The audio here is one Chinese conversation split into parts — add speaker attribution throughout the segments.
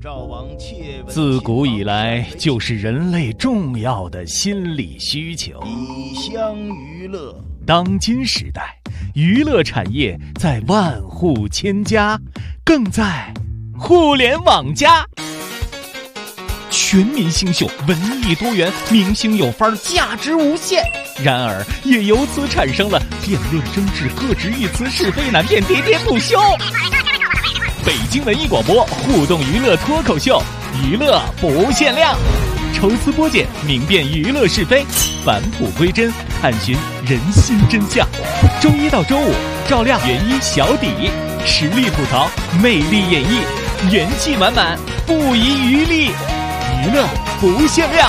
Speaker 1: 自古以来就是人类重要的心理需求。
Speaker 2: 以乡娱乐，
Speaker 1: 当今时代，娱乐产业在万户千家，更在互联网加。全民星秀，文艺多元，明星有范儿，价值无限。然而，也由此产生了辩论争执、各执一词、是非难辨、喋喋不休。北京文艺广播互动娱乐脱口秀，娱乐不限量，抽丝剥茧，明辨娱乐是非，返璞归真，探寻人心真相。周一到周五，照亮原一小底，实力吐槽，魅力演绎，元气满满，不遗余力，娱乐不限量。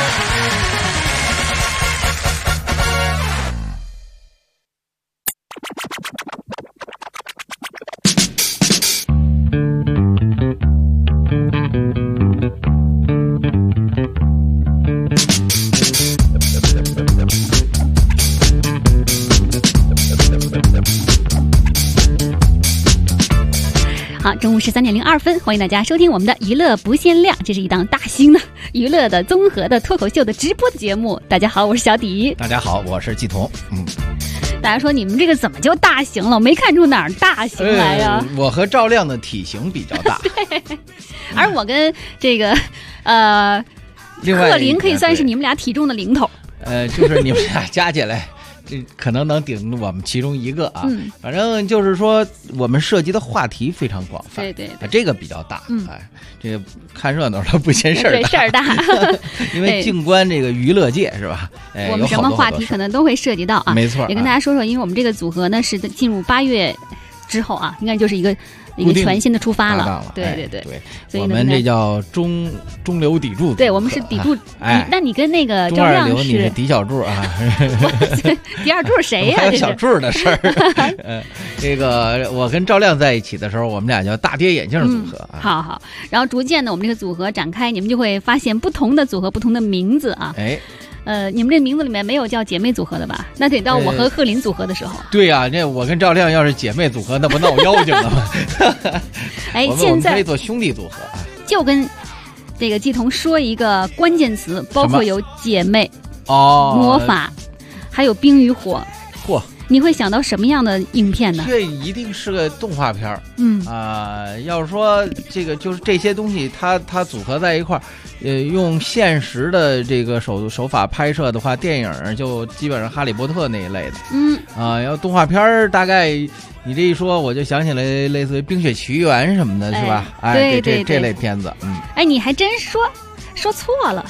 Speaker 3: 好，中午13:02，欢迎大家收听我们的娱乐不限量，这是一档大型的娱乐的综合的脱口秀的直播的节目。大家好，我是小迪。
Speaker 2: 大家好，我是季彤。
Speaker 3: 大家说你们这个怎么就大型了？我没看出哪儿大型来呀？
Speaker 2: 我和赵亮的体型比较大，
Speaker 3: 对，而我跟这个贺林可以算是你们俩体重的零头。
Speaker 2: 就是你们俩加起来。这可能能顶我们其中一个啊，反正就是说我们涉及的话题非常广泛，
Speaker 3: 对，
Speaker 2: 这个比较大，这个看热闹的不嫌事儿大，
Speaker 3: 对，事儿大，
Speaker 2: 因为静观这个娱乐界是吧？
Speaker 3: 我们什么话题可能都会涉及到啊，
Speaker 2: 没错，
Speaker 3: 也跟大家说说，因为我们这个组合呢是进入8月之后啊，应该就是一个全新的出发了，对，
Speaker 2: 所以我们这叫中流砥柱，
Speaker 3: 对，我们是砥柱。那你跟那个赵亮
Speaker 2: 你是底小柱啊？
Speaker 3: 第二柱谁呀？
Speaker 2: 还有小柱的事儿。这个我跟赵亮在一起的时候，我们俩叫大跌眼镜组合。
Speaker 3: 好，然后逐渐的我们这个组合展开，你们就会发现不同的组合不同的名字啊。你们这名字里面没有叫姐妹组合的吧？那得到我和贺林组合的时候。
Speaker 2: 对呀，那我跟赵亮要是姐妹组合，那不闹妖精了吗？现在可以做兄弟组合啊。
Speaker 3: 就跟这个季彤说一个关键词，包括有姐妹、魔法，还有冰与火。
Speaker 2: 嚯！
Speaker 3: 你会想到什么样的影片呢？
Speaker 2: 这一定是个动画片儿。要是说这个就是这些东西，它组合在一块儿，用现实的这个手法拍摄的话，电影就基本上哈利波特那一类的。要动画片儿，大概你这一说，我就想起来类似于《冰雪奇缘》什么的，是吧？
Speaker 3: 对，
Speaker 2: 这类片子。
Speaker 3: 你还真说错了，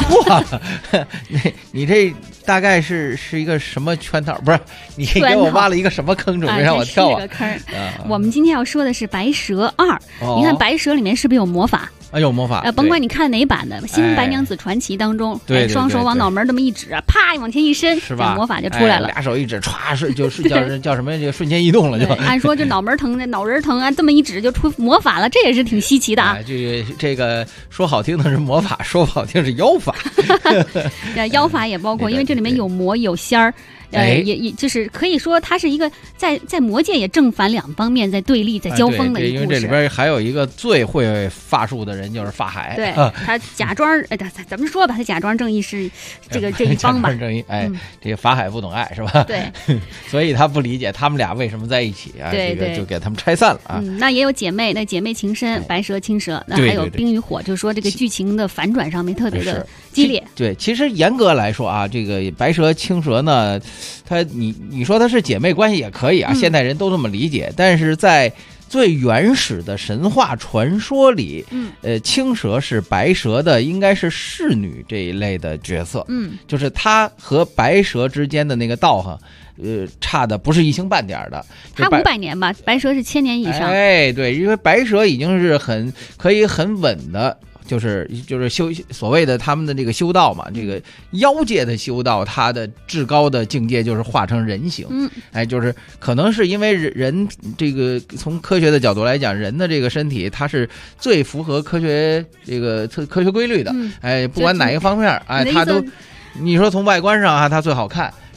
Speaker 2: 你这大概是一个什么圈套？不是，你给我挖了一个什么坑，准备让我跳啊？
Speaker 3: 这是个坑。我们今天要说的是《白蛇2》。你看《白蛇》里面是不是有魔法？
Speaker 2: 有魔法。
Speaker 3: 甭管你看哪版的，《新白娘子传奇》当中，双手往脑门这么一指，啪往前一伸，
Speaker 2: 是吧？
Speaker 3: 魔法就出来了。
Speaker 2: 俩手一指，歘就是叫什么？这个瞬间移动了就。
Speaker 3: 按说就脑门疼、脑仁疼啊，这么一指就出魔法了，这也是挺稀奇的啊。
Speaker 2: 这个说好听的是魔法，说不好听是妖法。
Speaker 3: 妖法也包括，因为这里面有魔有仙儿。也就是可以说，它是一个在魔界也正反两方面在对立、在交锋的一个故事。
Speaker 2: 因为这里边还有一个最会法术的人，就是法海。
Speaker 3: 对，他假装怎么说吧，他假装正义是这一方吧。
Speaker 2: 假装正义，这个法海不懂爱是吧？
Speaker 3: 对，
Speaker 2: 所以他不理解他们俩为什么在一起啊。
Speaker 3: 对，
Speaker 2: 这个就给他们拆散了啊。
Speaker 3: 那也有姐妹，那姐妹情深，白蛇青蛇，那还有冰与火，就是说这个剧情的反转上面特别的激烈。
Speaker 2: 对，其实严格来说啊，这个白蛇青蛇呢。你说它是姐妹关系也可以啊，现代人都这么理解。但是在最原始的神话传说里，青蛇是白蛇的，应该是侍女这一类的角色。就是她和白蛇之间的那个道行，差的不是一星半点的。
Speaker 3: 她500年吧，白蛇是1000年以上。
Speaker 2: 对，因为白蛇已经是可以很稳的。就是所谓的他们的这个修道嘛，这个妖界的修道，它的至高的境界就是化成人形。就是可能是因为人这个从科学的角度来讲，人的这个身体它是最符合科学规律的。不管哪一个方面，它都，你说从外观上它最好看。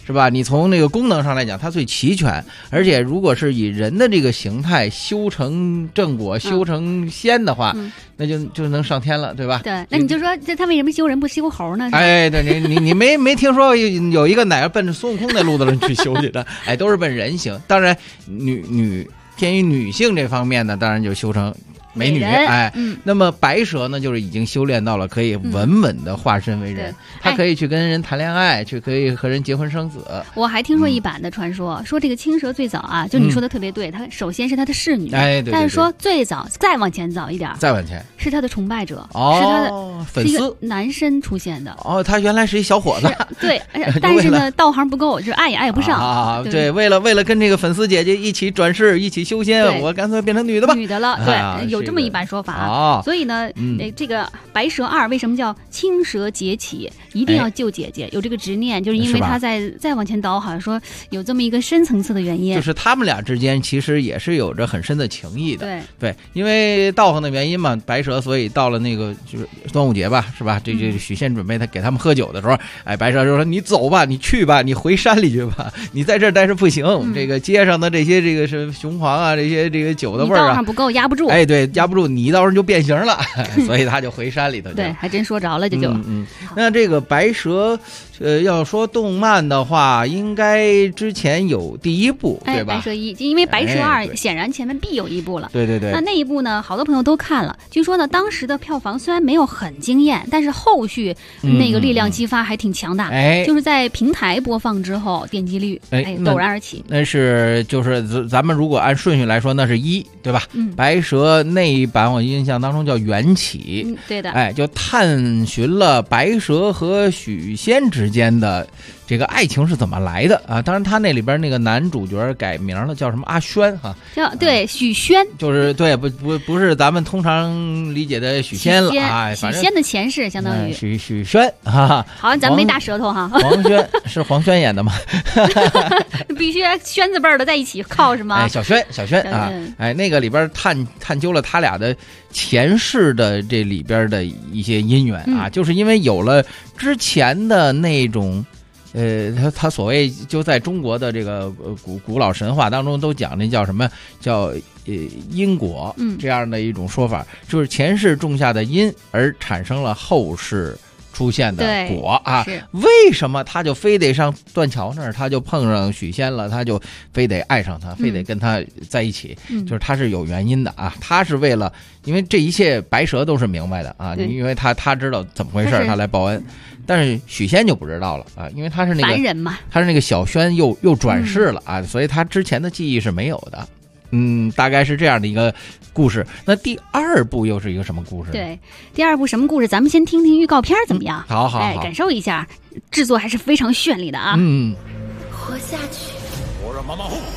Speaker 2: 是吧？你从那个功能上来讲，它最齐全，而且如果是以人的这个形态修成正果、修成仙的话，那就能上天了，对吧？
Speaker 3: 对，那你就说这他为什么修人不修猴呢？
Speaker 2: 哎，对，你没听说有一个哪个奔着孙悟空那路子去修去的？哎，都是奔人形。当然，偏于女性这方面呢，当然就修成美女，哎，那么白蛇呢，就是已经修炼到了可以稳稳的化身为人，他可以去跟人谈恋爱，去可以和人结婚生子。
Speaker 3: 我还听说一版的传说，说这个青蛇最早啊，就你说的特别对，他首先是他的侍女，
Speaker 2: 哎，对，
Speaker 3: 但是说最早再往前早一点，
Speaker 2: 再往前
Speaker 3: 是他的崇拜者，
Speaker 2: 是
Speaker 3: 他的
Speaker 2: 粉丝，
Speaker 3: 男生出现的。
Speaker 2: 哦，他原来是一小伙子，
Speaker 3: 对，但是呢，道行不够，就是爱也爱不上
Speaker 2: 啊。对，为了跟这个粉丝姐姐一起转世，一起修仙，我干脆变成女的吧。
Speaker 3: 女的了，对，有这么一版说法。所以呢，这个白蛇2为什么叫青蛇劫起，一定要救姐姐，有这个执念，就是因为他再往前倒，好像说有这么一个深层次的原因，
Speaker 2: 就是他们俩之间其实也是有着很深的情谊的。
Speaker 3: 对，
Speaker 2: 因为道行的原因嘛，白蛇所以到了那个就是端午节吧，是吧？这许仙准备他给他们喝酒的时候，哎，白蛇就说：“你走吧，你去吧，你回山里去吧，你在这儿待着不行。这个街上的这些这个是雄黄啊，这些这个酒的味儿啊，
Speaker 3: 道上不够压不住。
Speaker 2: 哎，对，压不住，你到时候就变形了，所以他就回山里头去。
Speaker 3: 对，还真说着了，这就。
Speaker 2: 那这个白蛇，要说动漫的话，应该之前有第一部，对吧？
Speaker 3: 白蛇1，因为白蛇2显然前面必有一部了。
Speaker 2: 对。
Speaker 3: 那一部呢，好多朋友都看了，据说呢，当时的票房虽然没有很惊艳，但是后续那个力量激发还挺强大。就是在平台播放之后，点击率陡然而起。
Speaker 2: 那是就是咱们如果按顺序来说，那是1，对吧？白蛇那一版我印象当中叫缘起，
Speaker 3: 对的。
Speaker 2: 哎，就探寻了白蛇和许仙之间的这个爱情是怎么来的啊？当然，他那里边那个男主角改名了，叫什么阿轩哈？
Speaker 3: 对，许仙，
Speaker 2: 就是对，不是咱们通常理解的许仙了啊。
Speaker 3: 许仙的前世相当于
Speaker 2: 许轩哈。
Speaker 3: 好像咱们没大舌头哈。
Speaker 2: 黄轩是黄轩演的吗？
Speaker 3: 必须轩字辈的在一起靠是吗？
Speaker 2: 哎，小轩啊，哎，那个里边探究了他俩的前世的这里边的一些因缘啊，就是因为有了之前的那种。他所谓就在中国的这个古老神话当中都讲那叫什么叫因果这样的一种说法，就是前世种下的因而产生了后世出现的果啊。为什么他就非得上断桥那儿，他就碰上许仙了，他就非得爱上他，非得跟他在一起，就是他是有原因的啊。他是为了，因为这一切白蛇都是明白的啊，因为他知道怎么回事，他来报恩。但是许仙就不知道了啊，因为他是那个
Speaker 3: 凡人嘛，
Speaker 2: 他是那个小轩又转世了啊，所以他之前的记忆是没有的。大概是这样的一个故事。那第2部又是一个什么故事？
Speaker 3: 对，第2部什么故事？咱们先听听预告片怎么样？
Speaker 2: 好，
Speaker 3: 感受一下，制作还是非常绚丽的啊。
Speaker 4: 活下去。
Speaker 5: 我让妈妈后。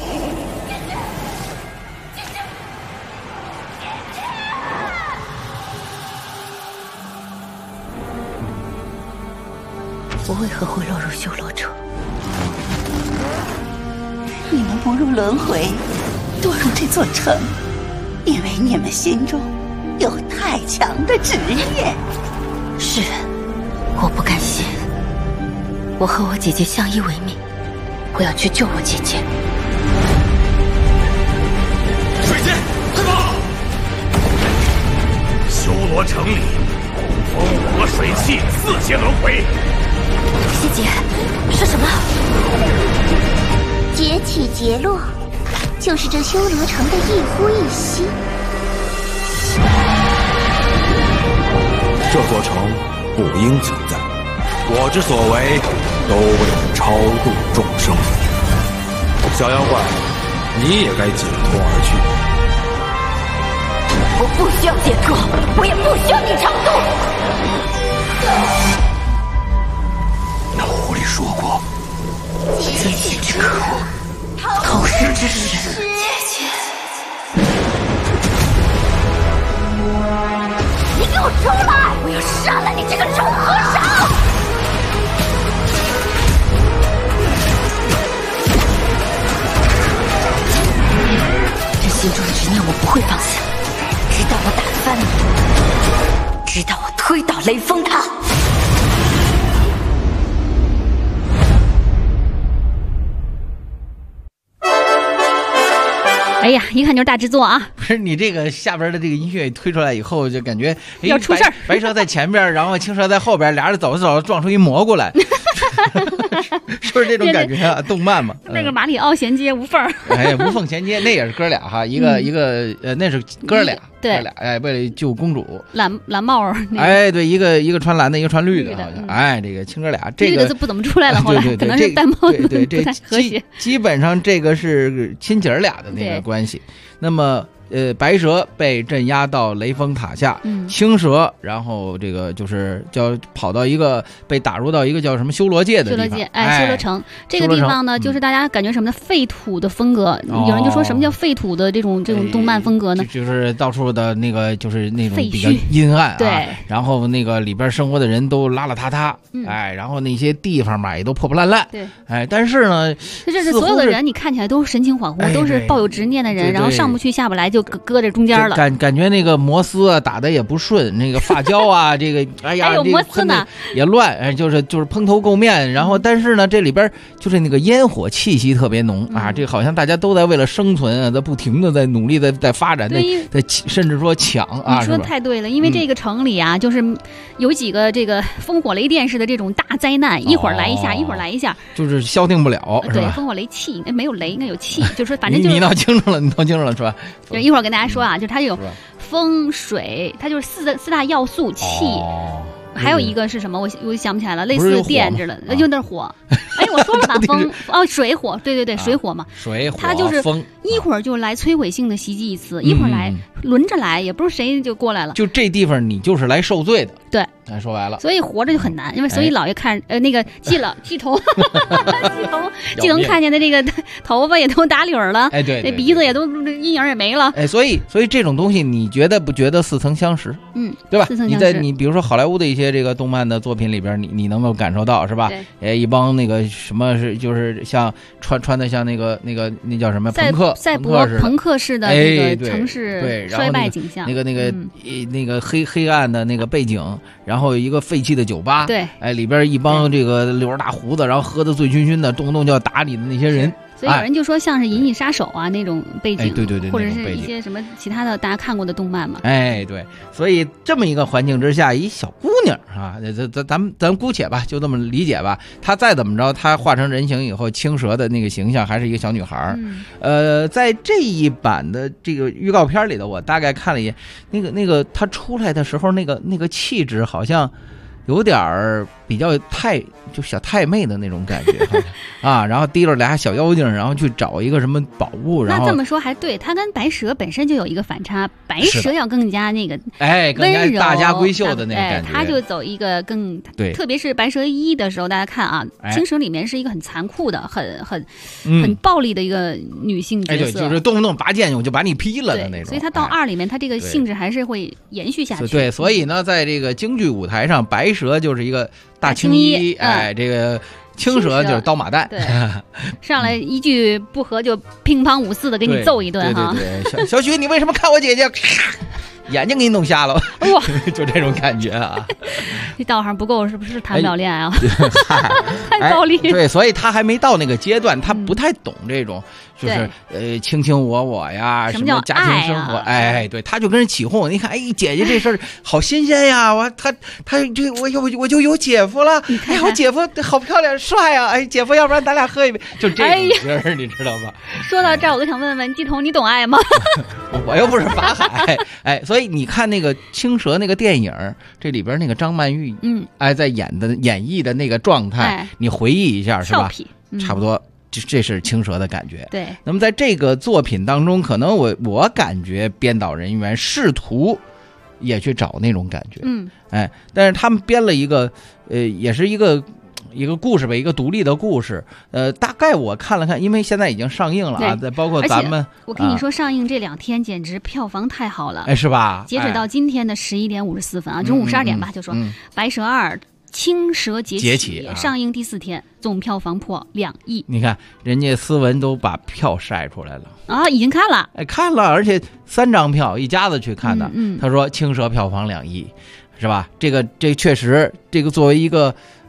Speaker 4: 我为何会落入修罗城？你们不入轮回，堕入这座城，因为你们心中有太强的执念。是，我不甘心。我和我姐姐相依为命，我要去救我姐姐。
Speaker 5: 水仙，快跑！修罗城里，风火水气4阶轮回。
Speaker 4: 师姐，是什么？
Speaker 6: 劫起劫落，就是这修罗城的一呼一吸。
Speaker 7: 这座城不应存在，我之所为，都为了超度众生。小妖怪，你也该解脱而去。
Speaker 4: 我不需要解脱，我也不需要你超度。
Speaker 7: 那狐狸说过，
Speaker 4: 劫气之客，投石之时。姐姐，你给我出来！我要杀了你这个臭和尚！这心中的执念我不会放下，直到我打翻你，直到我推倒雷峰塔。
Speaker 3: 哎呀，一看就是大制作啊！
Speaker 2: 不是你这个下边的这个音乐推出来以后，就感觉
Speaker 3: 要出事儿。
Speaker 2: 白蛇在前边，然后青蛇在后边，俩人走着走着撞出一蘑菇来，是不是这种感觉啊？动漫嘛，
Speaker 3: 那个马里奥衔接无缝。
Speaker 2: 哎，无缝衔接，那也是哥俩哈，一个那是哥俩。
Speaker 3: 对，
Speaker 2: 哎，为了救公主，
Speaker 3: 蓝帽儿，
Speaker 2: 哎，对，一个穿蓝的，一个穿绿的，好像，哎，这个亲哥俩，这个
Speaker 3: 绿的就不怎么出来了，后来可能是戴帽子不太和谐。
Speaker 2: 基本上这个是亲姐儿俩的那个关系。那么白蛇被镇压到雷峰塔下，青蛇然后这个就是叫跑到一个被打入到一个叫什么修罗界的地方，
Speaker 3: 修罗城这个地方呢，就是大家感觉什么的废土的风格，有人就说什么叫废土的这种动漫风格呢？
Speaker 2: 就是到处的那个就是那种比较阴暗啊，
Speaker 3: 对，
Speaker 2: 然后那个里边生活的人都邋邋遢遢，哎，然后那些地方吧也都破破烂烂，
Speaker 3: 对，
Speaker 2: 哎，但是呢，
Speaker 3: 这是所有的人你看起来都神情恍惚，都是抱有执念的人，然后上不去下不来就搁这中间了，
Speaker 2: 感觉那个摩丝啊打的也不顺，那个发胶啊这个哎呀，
Speaker 3: 还有摩丝呢
Speaker 2: 也乱，哎，就是蓬头垢面，然后但是呢这里边就是那个烟火气息特别浓啊，这好像大家都在为了生存啊，在不停的在努力在发展，在甚至说抢啊。
Speaker 3: 你说的太对了，因为这个城里啊，就是有几个这个烽火雷电式的这种大灾难，一会儿来一下，一会儿来一下，
Speaker 2: 就是消停不了，
Speaker 3: 对，烽火雷气，没有雷，应该有气，就是说反正就是
Speaker 2: 你闹清楚了，是吧？
Speaker 3: 对，一会儿跟大家说啊，就它有风水，它就是四大要素气。还有一个是什么？我想不起来了，类似电似的，就那火。哎，我说了吧，风水火，对，水火嘛，
Speaker 2: 水火，
Speaker 3: 它就是一会儿就来摧毁性的袭击一次，一会儿来轮着来，也不是谁就过来了。
Speaker 2: 就这地方你就是来受罪的，
Speaker 3: 对，
Speaker 2: 说白了，
Speaker 3: 所以活着就很难，因为所以老爷看那个季头既能看见的这个头发也都打绺了，
Speaker 2: 哎，对，
Speaker 3: 那鼻子也都阴影也没了，
Speaker 2: 哎，所以这种东西你觉得不觉得似曾相识？对吧？你比如说好莱坞的一些这个动漫的作品里边，你能够感受到是吧？哎，一帮那个什么是就是像穿的像那叫什么
Speaker 3: 赛博朋克式的那个城市衰败景象，
Speaker 2: 那个黑暗的那个背景，然后一个废弃的酒吧，
Speaker 3: 对，
Speaker 2: 哎，里边一帮这个留着大胡子，然后喝得醉醺醺的，动不动就要打你的那些人。
Speaker 3: 所以有人就说像是《银翼杀手》啊那种背景，
Speaker 2: 对，
Speaker 3: 或者是一些什么其他的大家看过的动漫嘛。
Speaker 2: 哎，对，所以这么一个环境之下，一小姑娘啊，咱姑且吧，就这么理解吧。她再怎么着，她化成人形以后，青蛇的那个形象还是一个小女孩。在这一版的这个预告片里头，我大概看了一眼，那个她出来的时候，那个气质好像有点儿比较就小太妹的那种感觉啊，然后提了俩小妖精，然后去找一个什么宝物。然后
Speaker 3: 那这么说还对，它跟白蛇本身就有一个反差，白蛇要更加那个
Speaker 2: 更加大家闺秀的那个感觉，
Speaker 3: 它就走一个更对，特别是白蛇一的时候，大家看啊，青蛇里面是一个很残酷的、很暴力的一个女性角色，
Speaker 2: 对，就是动不动拔剑我就把你劈了的那种。
Speaker 3: 所以它到2里面，它这个性质还是会延续下去。
Speaker 2: 对，所以呢，在这个京剧舞台上，白蛇就是一个大青衣，哎，这个青蛇就是刀马旦，
Speaker 3: 对，上来一句不合就乒乓五四的给你揍一顿哈。
Speaker 2: 对，小许，你为什么看我姐姐？眼睛给你弄瞎了，哇，就这种感觉啊。
Speaker 3: 这道行不够，是不是谈不了恋爱啊？太暴力。
Speaker 2: 对，所以他还没到那个阶段，他不太懂这种，就是卿卿我我呀，什么家庭生活，哎，对，他就跟人起哄。你看，哎，姐姐这事儿好新鲜呀，他这我就有姐夫了，哎呀，我姐夫好漂亮帅啊，哎，姐夫，要不然咱俩喝一杯，就这种事儿，你知道吧？
Speaker 3: 说到这儿，我就想问问季彤，你懂爱吗？
Speaker 2: 我又不是法海，哎，所以你看那个青蛇那个电影，这里边那个张曼玉，哎，在演绎的那个状态，你回忆一下是吧？差不多，这是青蛇的感觉。
Speaker 3: 对。
Speaker 2: 那么在这个作品当中，可能我感觉编导人员试图也去找那种感觉，哎，但是他们编了一个，也是一个故事吧，一个独立的故事。大概我看了看，因为现在已经上映了啊，再包括咱们，
Speaker 3: 我跟你说，上映这2天简直票房太好了，
Speaker 2: 哎，是吧？
Speaker 3: 截止到今天的11点54分啊，中午12点吧，就说《白蛇2》青蛇劫起上映第4天，总票房破2亿。
Speaker 2: 你看，人家斯文都把票晒出来了
Speaker 3: 啊，已经看了，
Speaker 2: 哎，看了，而且3张票，一家子去看的。他说青蛇票房2亿，是吧？这确实，这个作为一个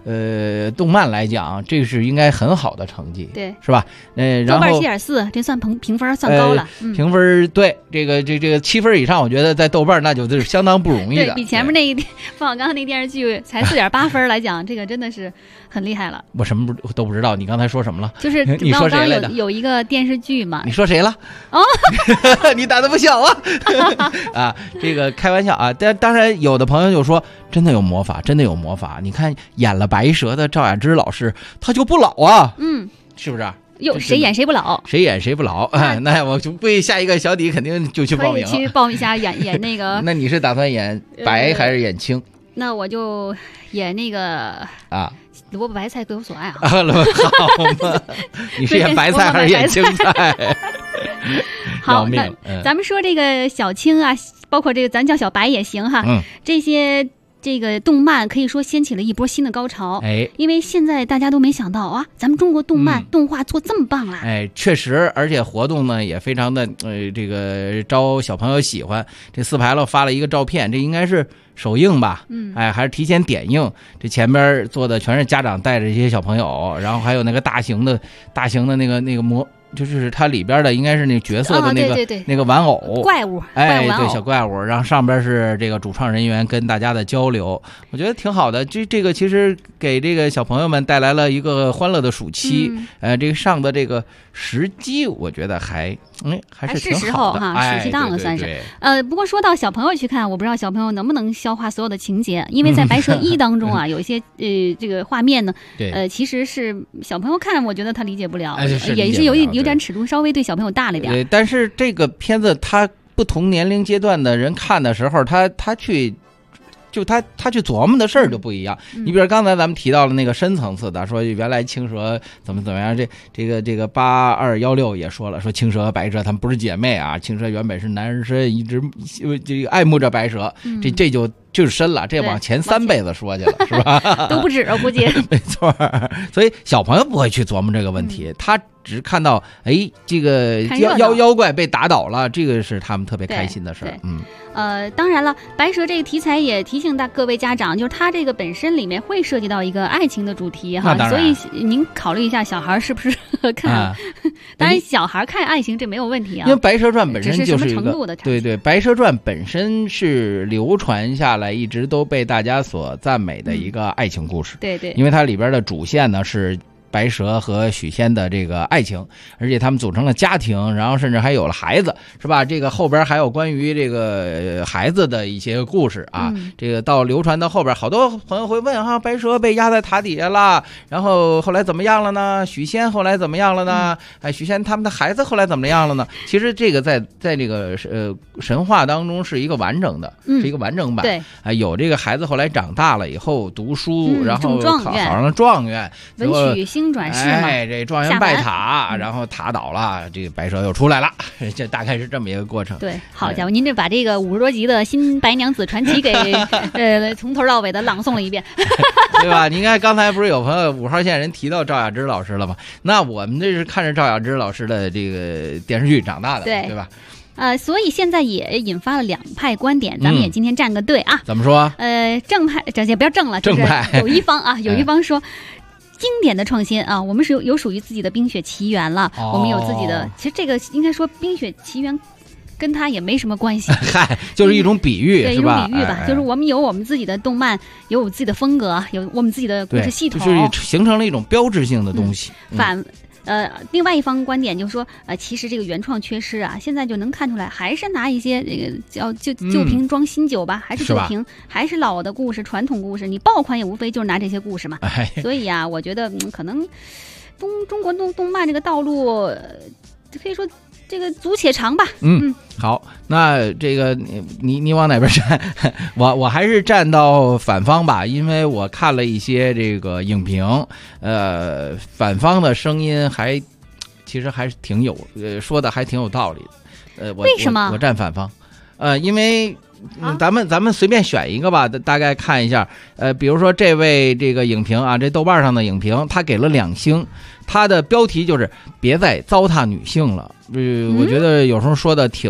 Speaker 2: 动漫来讲，这是应该很好的成绩，
Speaker 3: 对，
Speaker 2: 是吧？然后
Speaker 3: 豆瓣7.4，这算评分算高了。
Speaker 2: 评分对这个7分以上，我觉得在豆瓣那就是相当不容易的，
Speaker 3: 对比前面那冯小刚那电视剧才4.8分来讲，这个真的是很厉害了。
Speaker 2: 我什么都不知道，你刚才说什么了？
Speaker 3: 就是
Speaker 2: 你说谁来的？
Speaker 3: 有一个电视剧嘛？
Speaker 2: 你说谁了？哦，你胆子不小啊！啊，这个开玩笑啊，但当然有的朋友就说，真的有魔法，真的有魔法。你看演了白蛇的赵雅芝老师，他就不老啊，是不是？
Speaker 3: 哟，谁演谁不老？
Speaker 2: 谁演谁不老？那我就为下一个小底肯定就去报名了。
Speaker 3: 可以去报一下演那个。
Speaker 2: 那你是打算演白还是演青？
Speaker 3: 那我就演那个
Speaker 2: 啊，
Speaker 3: 萝卜白菜各有所爱
Speaker 2: 好吗？你是演白菜还是演青菜？
Speaker 3: 好，那咱们说这个小青啊，包括这个咱叫小白也行哈。这些这个动漫可以说掀起了一波新的高潮。因为现在大家都没想到啊，咱们中国动漫动画做这么棒了。
Speaker 2: 确实，而且活动呢也非常的这个招小朋友喜欢。这四排了发了一个照片，这应该是首映吧？还是提前点映？这前边坐的全是家长带着这些小朋友，然后还有那个大型的那个模。就是它里边的应该是那个角色的那个、那个玩偶
Speaker 3: 怪物，
Speaker 2: 对，小怪物，然后上边是这个主创人员跟大家的交流，我觉得挺好的。这个其实给这个小朋友们带来了一个欢乐的暑期。这个上的这个时机，我觉得还是挺好的，
Speaker 3: 暑期档了算是。不过说到小朋友去看，我不知道小朋友能不能消化所有的情节，因为在白蛇1当中啊，有一些这个画面呢，其实是小朋友看，我觉得他理解不了，也是有点尺度稍微对小朋友大了点。
Speaker 2: 但是这个片子他不同年龄阶段的人看的时候，他去琢磨的事儿就不一样。你比如刚才咱们提到了那个深层次的，说原来青蛇怎么样，这个8216也说了，说青蛇和白蛇他们不是姐妹啊，青蛇原本是男人身，一直这个爱慕着白蛇，这就是深了，这往前3辈子说去了，是吧？
Speaker 3: 都不止啊，估计。
Speaker 2: 没错，所以小朋友不会去琢磨这个问题，他只看到这个妖怪被打倒了，这个是他们特别开心的事儿。
Speaker 3: 当然了，白蛇这个题材也提醒各位家长，就是它这个本身里面会涉及到一个爱情的主题哈，所以您考虑一下小孩是不是看。当然，小孩看爱情这没有问题啊，
Speaker 2: 因为白蛇传本身就是一个
Speaker 3: 对，
Speaker 2: 白蛇传本身是流传下来一直都被大家所赞美的一个爱情故事。
Speaker 3: 对，
Speaker 2: 因为它里边的主线呢是白蛇和许仙的这个爱情，而且他们组成了家庭，然后甚至还有了孩子，是吧？这个后边还有关于这个孩子的一些故事啊。这个到流传到后边，好多朋友会问哈，白蛇被压在塔底下了，然后后来怎么样了呢？许仙后来怎么样了呢？许仙他们的孩子后来怎么样了呢？其实这个在这个神话当中是一个完整的，是一个完整版。
Speaker 3: 对，
Speaker 2: 有这个孩子后来长大了以后读书，然后考上了状元，
Speaker 3: 文曲星转世嘛，
Speaker 2: 这状元拜塔，然后塔倒了，这个白蛇又出来了，这大概是这么一个过程。
Speaker 3: 对，好家伙，您这把这个50多集的新白娘子传奇给从头到尾的朗诵了一遍，
Speaker 2: 对吧？你看刚才不是有朋友5号线人提到赵雅芝老师了吗？那我们这是看着赵雅芝老师的这个电视剧长大的，对吧？
Speaker 3: 所以现在也引发了2派观点，咱们也今天站个队啊。
Speaker 2: 怎么说？
Speaker 3: 正派，也不要正了，就是有一方啊，有一方说。经典的创新啊，我们是有属于自己的《冰雪奇缘》了，我们有自己的。其实这个应该说《冰雪奇缘》跟它也没什么关系，
Speaker 2: 就是一种比喻，
Speaker 3: 对，
Speaker 2: 是吧？
Speaker 3: 一种比喻吧，就是我们有我们自己的动漫，有我们自己的风格，有我们自己的故事系统，
Speaker 2: 就是形成了一种标志性的东西。
Speaker 3: 另外一方观点就是说，其实这个原创缺失啊，现在就能看出来，还是拿一些这个叫旧瓶装新酒吧，还是旧瓶，还是老的故事、传统故事，你爆款也无非就是拿这些故事嘛。所以啊，我觉得可能中国动漫这个道路，可以说这个足且长吧。
Speaker 2: 好，那这个你往哪边站？我还是站到反方吧，因为我看了一些这个影评，反方的声音其实还是挺有说的还挺有道理的。
Speaker 3: 为什么？
Speaker 2: 我站反方，因为咱们随便选一个吧，大概看一下。比如说这位这个影评啊，这豆瓣上的影评，他给了2星，他的标题就是别再糟蹋女性了。我觉得有时候说的挺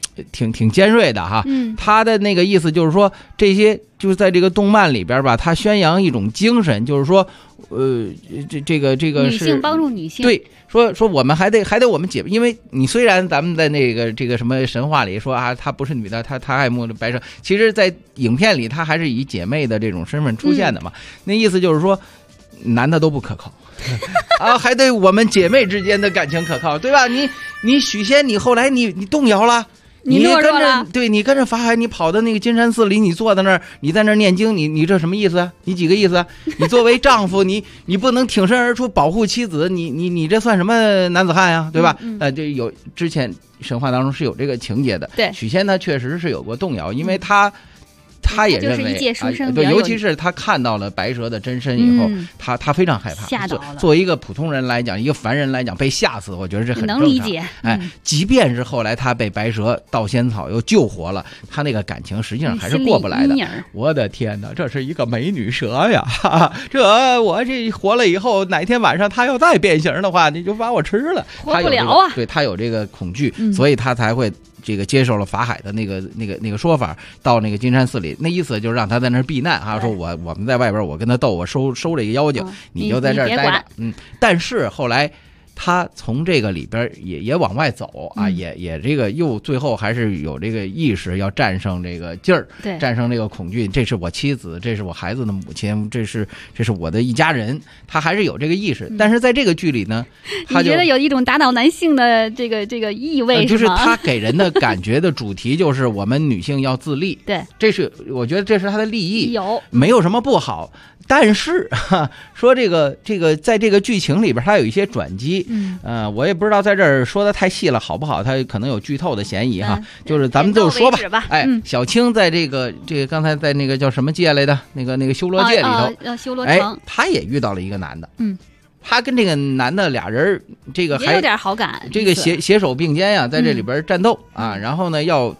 Speaker 2: 挺尖锐的哈。他的那个意思就是说，这些就是在这个动漫里边吧，他宣扬一种精神，就是说，这个
Speaker 3: 女性帮助女性，
Speaker 2: 对，说我们还得我们姐妹，因为你虽然咱们在这个什么神话里说啊，她不是女的，她爱慕白蛇，其实在影片里她还是以姐妹的这种身份出现的嘛。那意思就是说，男的都不可靠啊，还得我们姐妹之间的感情可靠，对吧？你许仙，你后来你动摇了。
Speaker 3: 你懦弱了，
Speaker 2: 对，你跟着法海，你跑到那个金山寺里，你坐在那儿，你在那儿念经，你这什么意思啊？你几个意思啊？你作为丈夫，你不能挺身而出保护妻子，你这算什么男子汉呀？对吧？这有之前神话当中是有这个情节的。
Speaker 3: 对，
Speaker 2: 许仙他确实是有过动摇，因为他也认为对，尤其是他看到了白蛇的真身以后，他非常害怕，
Speaker 3: 吓到了。
Speaker 2: 作为一个普通人来讲，一个凡人来讲，被吓死，我觉得这很正常，
Speaker 3: 能理解。
Speaker 2: 即便是后来他被白蛇盗仙草又救活了，他那个感情实际上还是过不来的。我的天哪，这是一个美女蛇呀！这我这活了以后，哪天晚上他要再变形的话，你就把我吃了，
Speaker 3: 活不了啊！
Speaker 2: 对，他有这个恐惧，所以他才会。这个接受了法海的那个说法，到那个金山寺里，那意思就是让他在那儿避难哈，说我们在外边，我跟他斗，我收这个妖精，你就在这儿待着。但是后来他从这个里边也往外走啊，也这个又最后还是有这个意识要战胜这个劲儿，战胜这个恐惧。这是我妻子，这是我孩子的母亲，这是我的一家人，他还是有这个意识。但是在这个剧里呢，他
Speaker 3: 觉得有一种打倒男性的这个意味，
Speaker 2: 就是他给人的感觉的主题就是我们女性要自立。
Speaker 3: 对，
Speaker 2: 这是我觉得这是他的立意，
Speaker 3: 没
Speaker 2: 有什么不好。但是说这个在这个剧情里边，它有一些转机。我也不知道在这儿说的太细了好不好，它可能有剧透的嫌疑哈。就是咱们就说吧，小青在这个刚才在那个叫什么界来的那个修罗界里头，
Speaker 3: 修罗城，
Speaker 2: 他也遇到了一个男的，他跟这个男的俩人这个还
Speaker 3: 有点好感，
Speaker 2: 这个携手并肩呀，在这里边战斗啊，然后呢要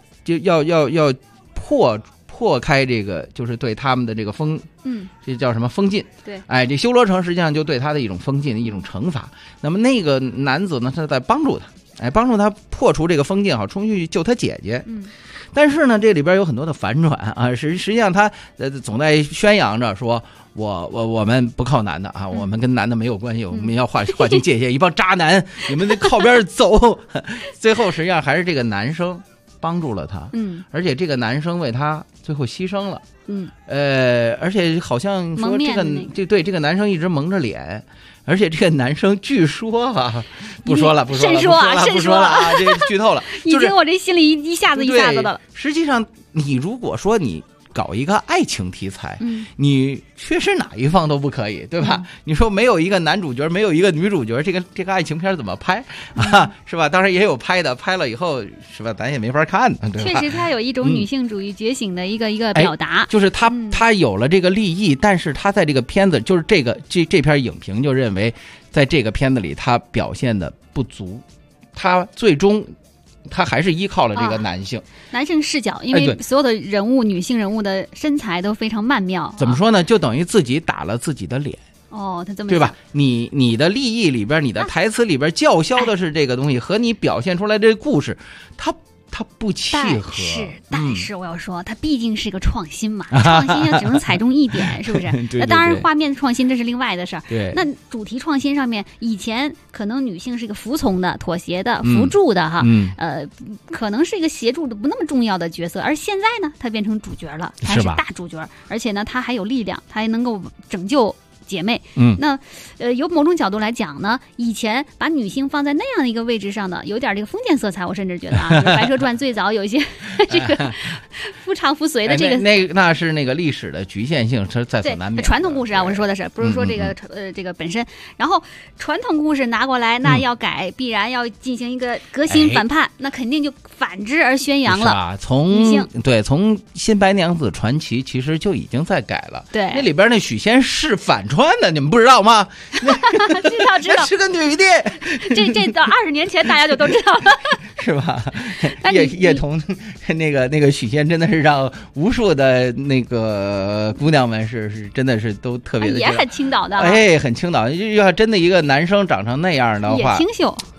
Speaker 2: 破开这个就是对他们的这个这叫什么封禁？
Speaker 3: 对，
Speaker 2: 这修罗城实际上就对他的一种封禁，一种惩罚。那么那个男子呢，他在帮助他，帮助他破除这个封禁，好冲去救他姐姐。但是呢，这里边有很多的反转啊，实际上他总在宣扬着说，我们不靠男的啊，我们跟男的没有关系，我们要划清界限，一帮渣男，你们得靠边走。最后实际上还是这个男生帮助了他，而且这个男生为他最后牺牲了，而且好像说这个男生一直蒙着脸，而且这个男生据说不说了，这个剧透了，
Speaker 3: 已经我这心里一下子的了。
Speaker 2: 实际上，你如果说你搞一个爱情题材，你确实哪一方都不可以，对吧？你说没有一个男主角，没有一个女主角，这个爱情片怎么拍啊？是吧？当然也有拍了以后，是吧？咱也没法看，对吧？
Speaker 3: 确实，他有一种女性主义觉醒的一个表达，
Speaker 2: 就是他有了这个立意，但是他在这个片子，就是这篇影评就认为，在这个片子里他表现的不足，他最终。他还是依靠了这个男性
Speaker 3: 视角，因为所有的人物，女性人物的身材都非常曼妙。
Speaker 2: 怎么说呢？就等于自己打了自己的脸。
Speaker 3: 他这么
Speaker 2: 对吧？你的立意里边，你的台词里边叫嚣的是这个东西，和你表现出来这个故事，它不契合。
Speaker 3: 但是我要说，它毕竟是个创新嘛，创新要只能踩中一点，是不是？那当然，画面创新这是另外的事儿。
Speaker 2: 对，
Speaker 3: 那主题创新上面，以前可能女性是一个服从的、妥协的、辅助的哈，可能是一个协助的不那么重要的角色，而现在呢，她变成主角了，她是大主角，而且呢，她还有力量，她还能够拯救姐妹。那由某种角度来讲呢，以前把女性放在那样的一个位置上的，有点这个封建色彩，我甚至觉得《白蛇传》最早有一些这个夫唱妇随的这个，
Speaker 2: 那是那个历史的局限性是在所难免。
Speaker 3: 传统故事啊，我说的是不是说这个这个本身，然后传统故事拿过来，那要改，必然要进行一个革新反叛，那肯定就反之而宣扬了。
Speaker 2: 从新白娘子传奇其实就已经在改了。
Speaker 3: 对，
Speaker 2: 那里边那许仙是反串的，你们不知道吗？
Speaker 3: 知道，
Speaker 2: 是个女的。
Speaker 3: 这到20年前大家就都知道了，
Speaker 2: 是吧？叶童那个许仙真的是让无数的那个姑娘们是真的是都特别的
Speaker 3: 也很倾倒的，
Speaker 2: 很倾倒。要真的一个男生长成那样的话，
Speaker 3: 也清秀。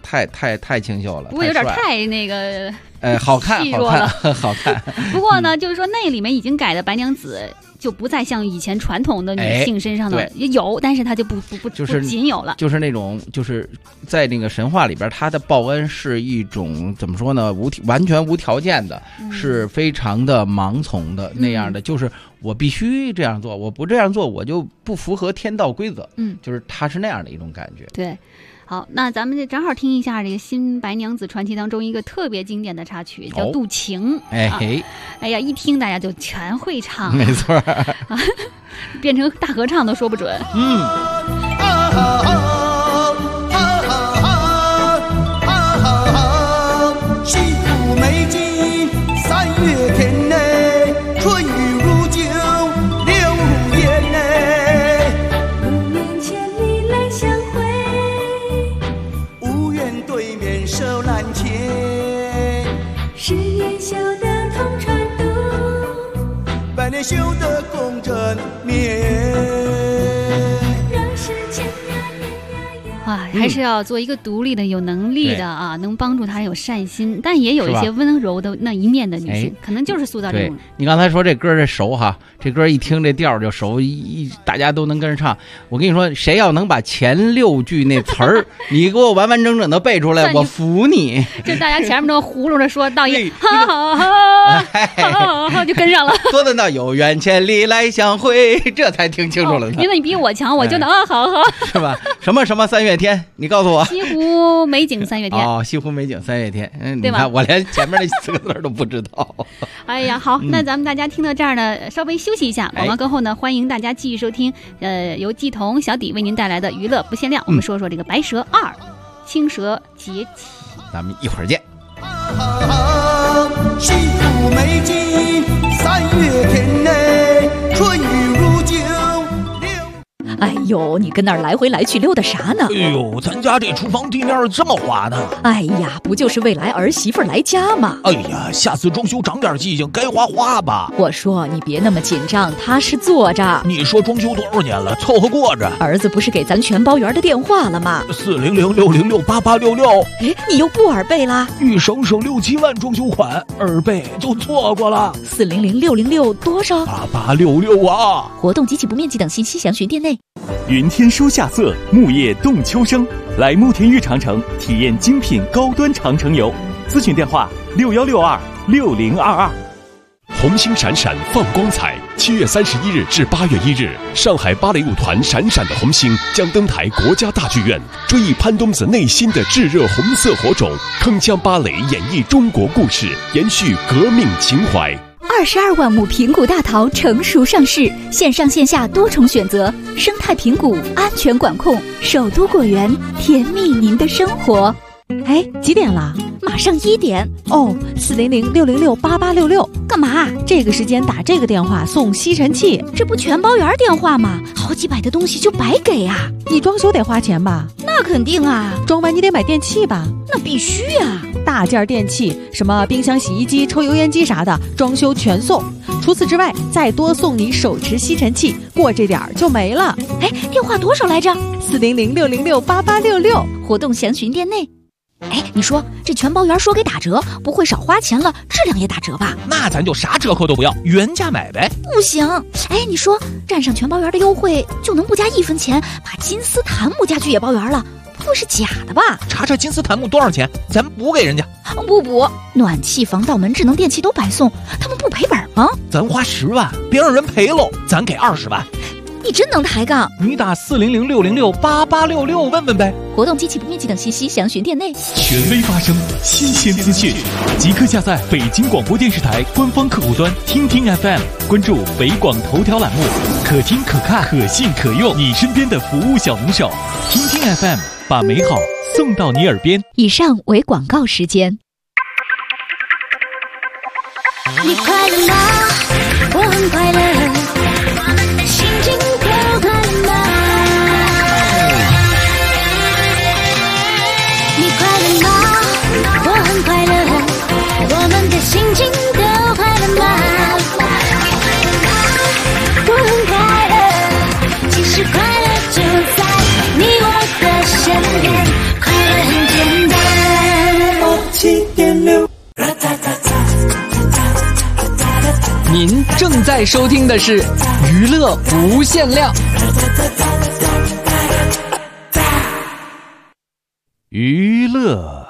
Speaker 2: 太清秀了，
Speaker 3: 不过有点太那个。
Speaker 2: 好看，好看。
Speaker 3: 不过呢，就是说那里面已经改的白娘子就不再像以前传统的女性身上的也有，但是它就不仅有了，
Speaker 2: 就是那种就是在那个神话里边，它的报恩是一种怎么说呢？完全无条件的，是非常的盲从的那样的，就是我必须这样做，我不这样做我就不符合天道规则。就是它是那样的一种感觉。
Speaker 3: 对。好，那咱们就正好听一下这个《新白娘子传奇》当中一个特别经典的插曲，叫《渡情》。哎呀，一听大家就全会唱，
Speaker 2: 没错，
Speaker 3: 变成大合唱都说不准。
Speaker 8: 西湖美景3月天内，春雨如酒流如烟内。
Speaker 9: 无缘千里来相会，
Speaker 8: 无缘对面手难牵。
Speaker 9: 誓言笑得同船渡，
Speaker 8: 百年修得共枕眠。
Speaker 3: 还是要做一个独立的、有能力的啊，能帮助他有善心，但也有一些温柔的那一面的女性，可能就是塑造这种。
Speaker 2: 你刚才说这歌这熟哈，这歌一听这调就熟，大家都能跟着唱。我跟你说，谁要能把前6句那词儿，你给我完完整整的背出来，我服你。
Speaker 3: 就大家前面都葫芦着说到一，好，就跟上了。
Speaker 2: 多等到有缘千里来相会，这才听清楚了呢。
Speaker 3: 因为你比我强，我就能好，
Speaker 2: 是吧？什么3月天？你告诉我，
Speaker 3: 西湖美景3月天。
Speaker 2: 西湖美景3月天，
Speaker 3: 对吧？
Speaker 2: 你看我连前面那4个字都不知道。
Speaker 3: 哎呀，好，那咱们大家听到这儿呢，稍微休息一下，广告过后呢，欢迎大家继续收听，由季彤、小底为您带来的娱乐不限量。我们说说这个《白蛇2：青蛇劫起》，
Speaker 2: 咱们一会儿见。
Speaker 8: 西湖美景3月天内，春雨如酒。
Speaker 10: 哎呦，你跟那儿来回来去溜达啥呢？
Speaker 5: 哎呦，咱家这厨房地面这么滑呢。
Speaker 10: 哎呀，不就是未来儿媳妇来家吗？
Speaker 5: 哎呀，下次装修长点记性，该花吧。
Speaker 10: 我说你别那么紧张，踏实坐着。
Speaker 5: 你说装修多少年了，凑合过着。
Speaker 10: 儿子不是给咱全包圆的电话了吗
Speaker 5: ？400-606-8866。
Speaker 10: 哎，你又不耳背啦？
Speaker 5: 欲省6、7万装修款，耳背就错过了。
Speaker 10: 400-606多少
Speaker 5: ？8866啊！
Speaker 10: 活动及其不面积等信息详询店内。
Speaker 1: 云天书夏色，木叶动秋声。来慕田峪长城体验精品高端长城游，咨询电话61626022。
Speaker 11: 红星闪闪放光彩，7月31日至8月1日，上海芭蕾舞团闪闪的红星将登台国家大剧院，追忆潘冬子内心的炙热红色火种，铿锵芭蕾演绎中国故事，延续革命情怀。
Speaker 12: 22万亩平谷大桃成熟上市，线上线下多重选择，生态平谷，安全管控，首都果园，甜蜜您的生活。
Speaker 10: 哎，几点了？
Speaker 12: 马上1点。
Speaker 10: 哦，400-606-8866。
Speaker 12: 干嘛？
Speaker 10: 这个时间打这个电话送吸尘器，
Speaker 12: 这不全包圆电话吗？好几百的东西就白给啊！
Speaker 10: 你装修得花钱吧？
Speaker 12: 那肯定啊。
Speaker 10: 装完你得买电器吧？
Speaker 12: 那必须啊。
Speaker 10: 大件电器，什么冰箱、洗衣机、抽油烟机啥的，装修全送。除此之外，再多送你手持吸尘器，过这点儿就没了。
Speaker 12: 哎，电话多少来着
Speaker 10: ？400-606-8866。
Speaker 12: 活动详询店内。哎，你说这全包圆说给打折，不会少花钱了，质量也打折吧？
Speaker 5: 那咱就啥折扣都不要，原价买呗。
Speaker 12: 不行，哎，你说占上全包圆的优惠，就能不加1分钱把金丝檀木家具也包圆了？不会是假的吧？
Speaker 5: 查查金丝檀木多少钱，咱补给人家。
Speaker 12: 不补，暖气、防盗门、智能电器都白送，他们不赔本吗？
Speaker 5: 咱花10万，别让人赔喽，咱给20万。
Speaker 12: 你真能抬杠！
Speaker 5: 你打400-606-8866问问呗。
Speaker 12: 活动及其不面积等信息详询店内。
Speaker 1: 权威发声，新鲜资讯，即刻下载北京广播电视台官方客户端听听 FM， 关注北广头条栏目，可听可看，可信可用，你身边的服务小能手。听听 FM， 把美好送到你耳边。
Speaker 12: 以上为广告时间。
Speaker 9: 你快乐吗？我很快乐。心情都快乐吗？你快乐吗？我很快乐。我们的心情都快乐吗？我很快乐。其实快乐就在你我的身边，快乐很简单。
Speaker 13: 在收听的是娱乐无限量。
Speaker 1: 娱乐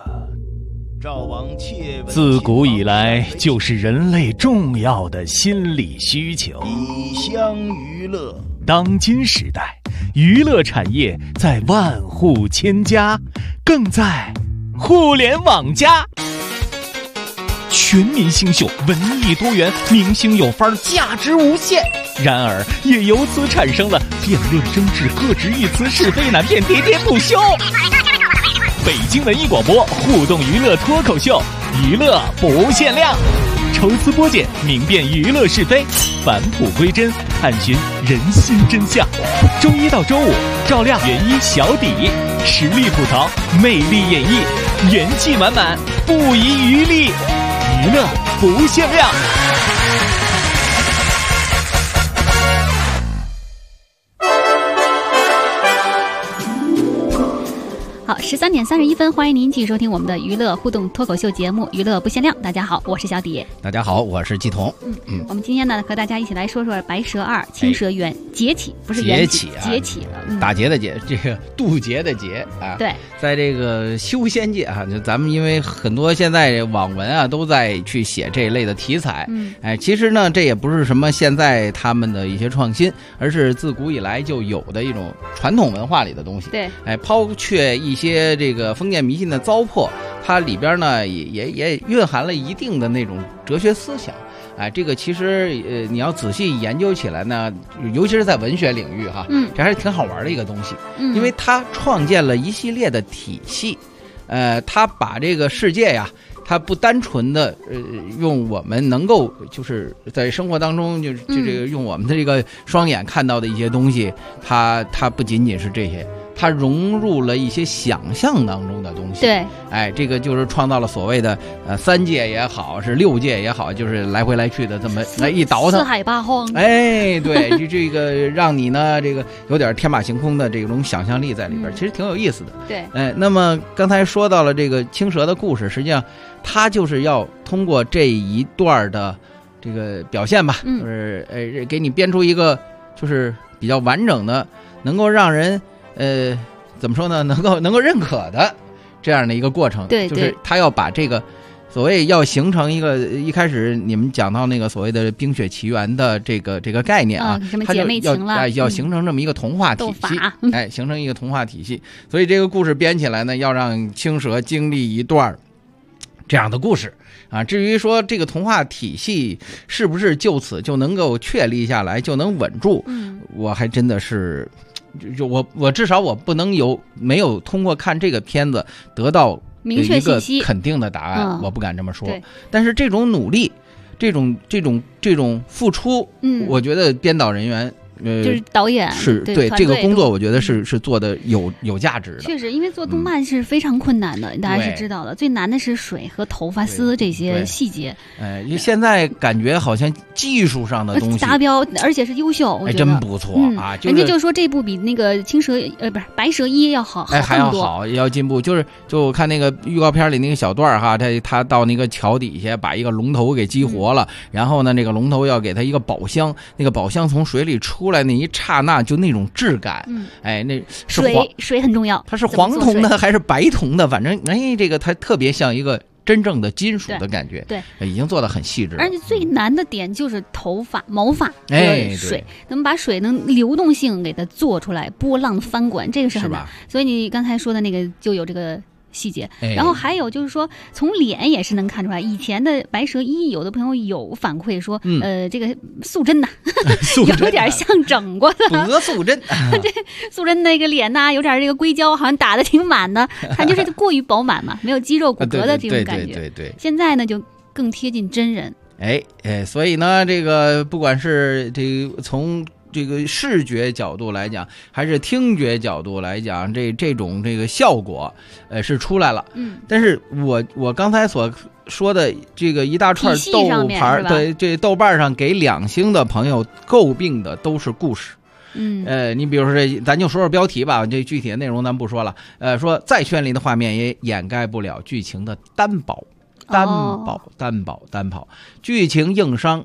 Speaker 1: 自古以来就是人类重要的心理需求。
Speaker 14: 以香娱乐，
Speaker 1: 当今时代，娱乐产业在万户千家，更在互联网加。全民新秀，文艺多元，明星有范儿，价值无限。然而，也由此产生了辩论争执、各执一词、是非难辨、喋喋不休。北京文艺广播互动娱乐脱口秀，娱乐不限量，抽丝剥茧，明辨娱乐是非，返璞归真，探寻人心真相。周一到周五，赵亮、袁一、小底，实力吐槽，魅力演绎，元气满满，不遗余力，娱乐不限量。
Speaker 3: 好，13点31分，欢迎您继续收听我们的娱乐互动脱口秀节目《娱乐不限量》。大家好，我是小底。
Speaker 2: 大家好，我是季彤。
Speaker 3: 我们今天呢，和大家一起来说说《白蛇2：青蛇缘》解体，不是缘起，解体了。
Speaker 2: 打劫的劫，这个渡劫的劫啊。
Speaker 3: 对，
Speaker 2: 在这个修仙界啊，就咱们因为很多现在网文啊都在去写这一类的题材。其实呢，这也不是什么现在他们的一些创新，而是自古以来就有的一种传统文化里的东西。
Speaker 3: 对，
Speaker 2: 抛却一些这个封建迷信的糟粕，它里边呢也蕴含了一定的那种哲学思想。这个其实你要仔细研究起来呢，尤其是在文学领域哈，这还是挺好玩的一个东西。因为它创建了一系列的体系，它把这个世界呀，它不单纯的用我们能够就是在生活当中就这个用我们的这个双眼看到的一些东西，它不仅仅是这些。它融入了一些想象当中的东西，
Speaker 3: 对，
Speaker 2: 这个就是创造了所谓的3界也好，是6界也好，就是来回来去的这么一倒腾，
Speaker 3: 四海八荒，
Speaker 2: 对，这个让你呢这个有点天马行空的这种想象力在里边，其实挺有意思的。
Speaker 3: 对，
Speaker 2: 那么刚才说到了这个青蛇的故事，实际上它就是要通过这一段的这个表现吧，就是给你编出一个就是比较完整的，能够让人怎么说呢？能够认可的这样的一个过程，
Speaker 3: 对，
Speaker 2: 就是他要把这个所谓要形成一个一开始你们讲到那个所谓的冰雪奇缘的这个概念啊，
Speaker 3: 什么姐妹情了，
Speaker 2: 要形成这么一个童话体系，形成一个童话体系。所以这个故事编起来呢，要让青蛇经历一段这样的故事啊。至于说这个童话体系是不是就此就能够确立下来，就能稳住，我还真的是。就我至少我不能没有通过看这个片子得到
Speaker 3: 明确信
Speaker 2: 息肯定的答案，我不敢这么说。但是这种努力，这种付出，我觉得编导人员。
Speaker 3: 就是导演
Speaker 2: 是对这个工作，我觉得是做的有价值的。
Speaker 3: 确实，因为做动漫是非常困难的，大家是知道的。最难的是水和头发丝这些细节。
Speaker 2: 现在感觉好像技术上的东西
Speaker 3: 达标，而且是优秀，我觉得
Speaker 2: 真不错啊！
Speaker 3: 人家就说这部比那个青蛇不是白蛇1要好，
Speaker 2: 还要好，要进步。就我看那个预告片里那个小段哈，他到那个桥底下把一个龙头给激活了，然后呢，那个龙头要给他一个宝箱，那个宝箱从水里出来那一刹那就那种质感，那
Speaker 3: 水很重要，
Speaker 2: 它是黄铜的还是白铜的？反正这个它特别像一个真正的金属的感觉，
Speaker 3: 对，
Speaker 2: 已经做得很细致了。
Speaker 3: 而且最难的点就是头发、毛发和水，能把水能流动性给它做出来，波浪翻滚，这个是很难。所以你刚才说的那个就有这个细节，然后还有就是说从脸也是能看出来，以前的白蛇1有的朋友有反馈说，这个素贞呐有点像整过的
Speaker 2: 德素贞
Speaker 3: 这素贞那个脸呐有点这个硅胶好像打得挺满的，看就是过于饱满嘛，没有肌肉骨骼的这种感觉。
Speaker 2: 对，
Speaker 3: 现在呢就更贴近真人。
Speaker 2: 所以呢这个不管是这个从这个视觉角度来讲，还是听觉角度来讲，这种这个效果，是出来了。但是我刚才所说的这个一大串豆牌，对，这豆瓣上给2星的朋友诟病的都是故事。你比如说咱就说说标题吧，这具体的内容咱不说了。说再绚丽的画面也掩盖不了剧情的单薄。 单跑，剧情硬伤，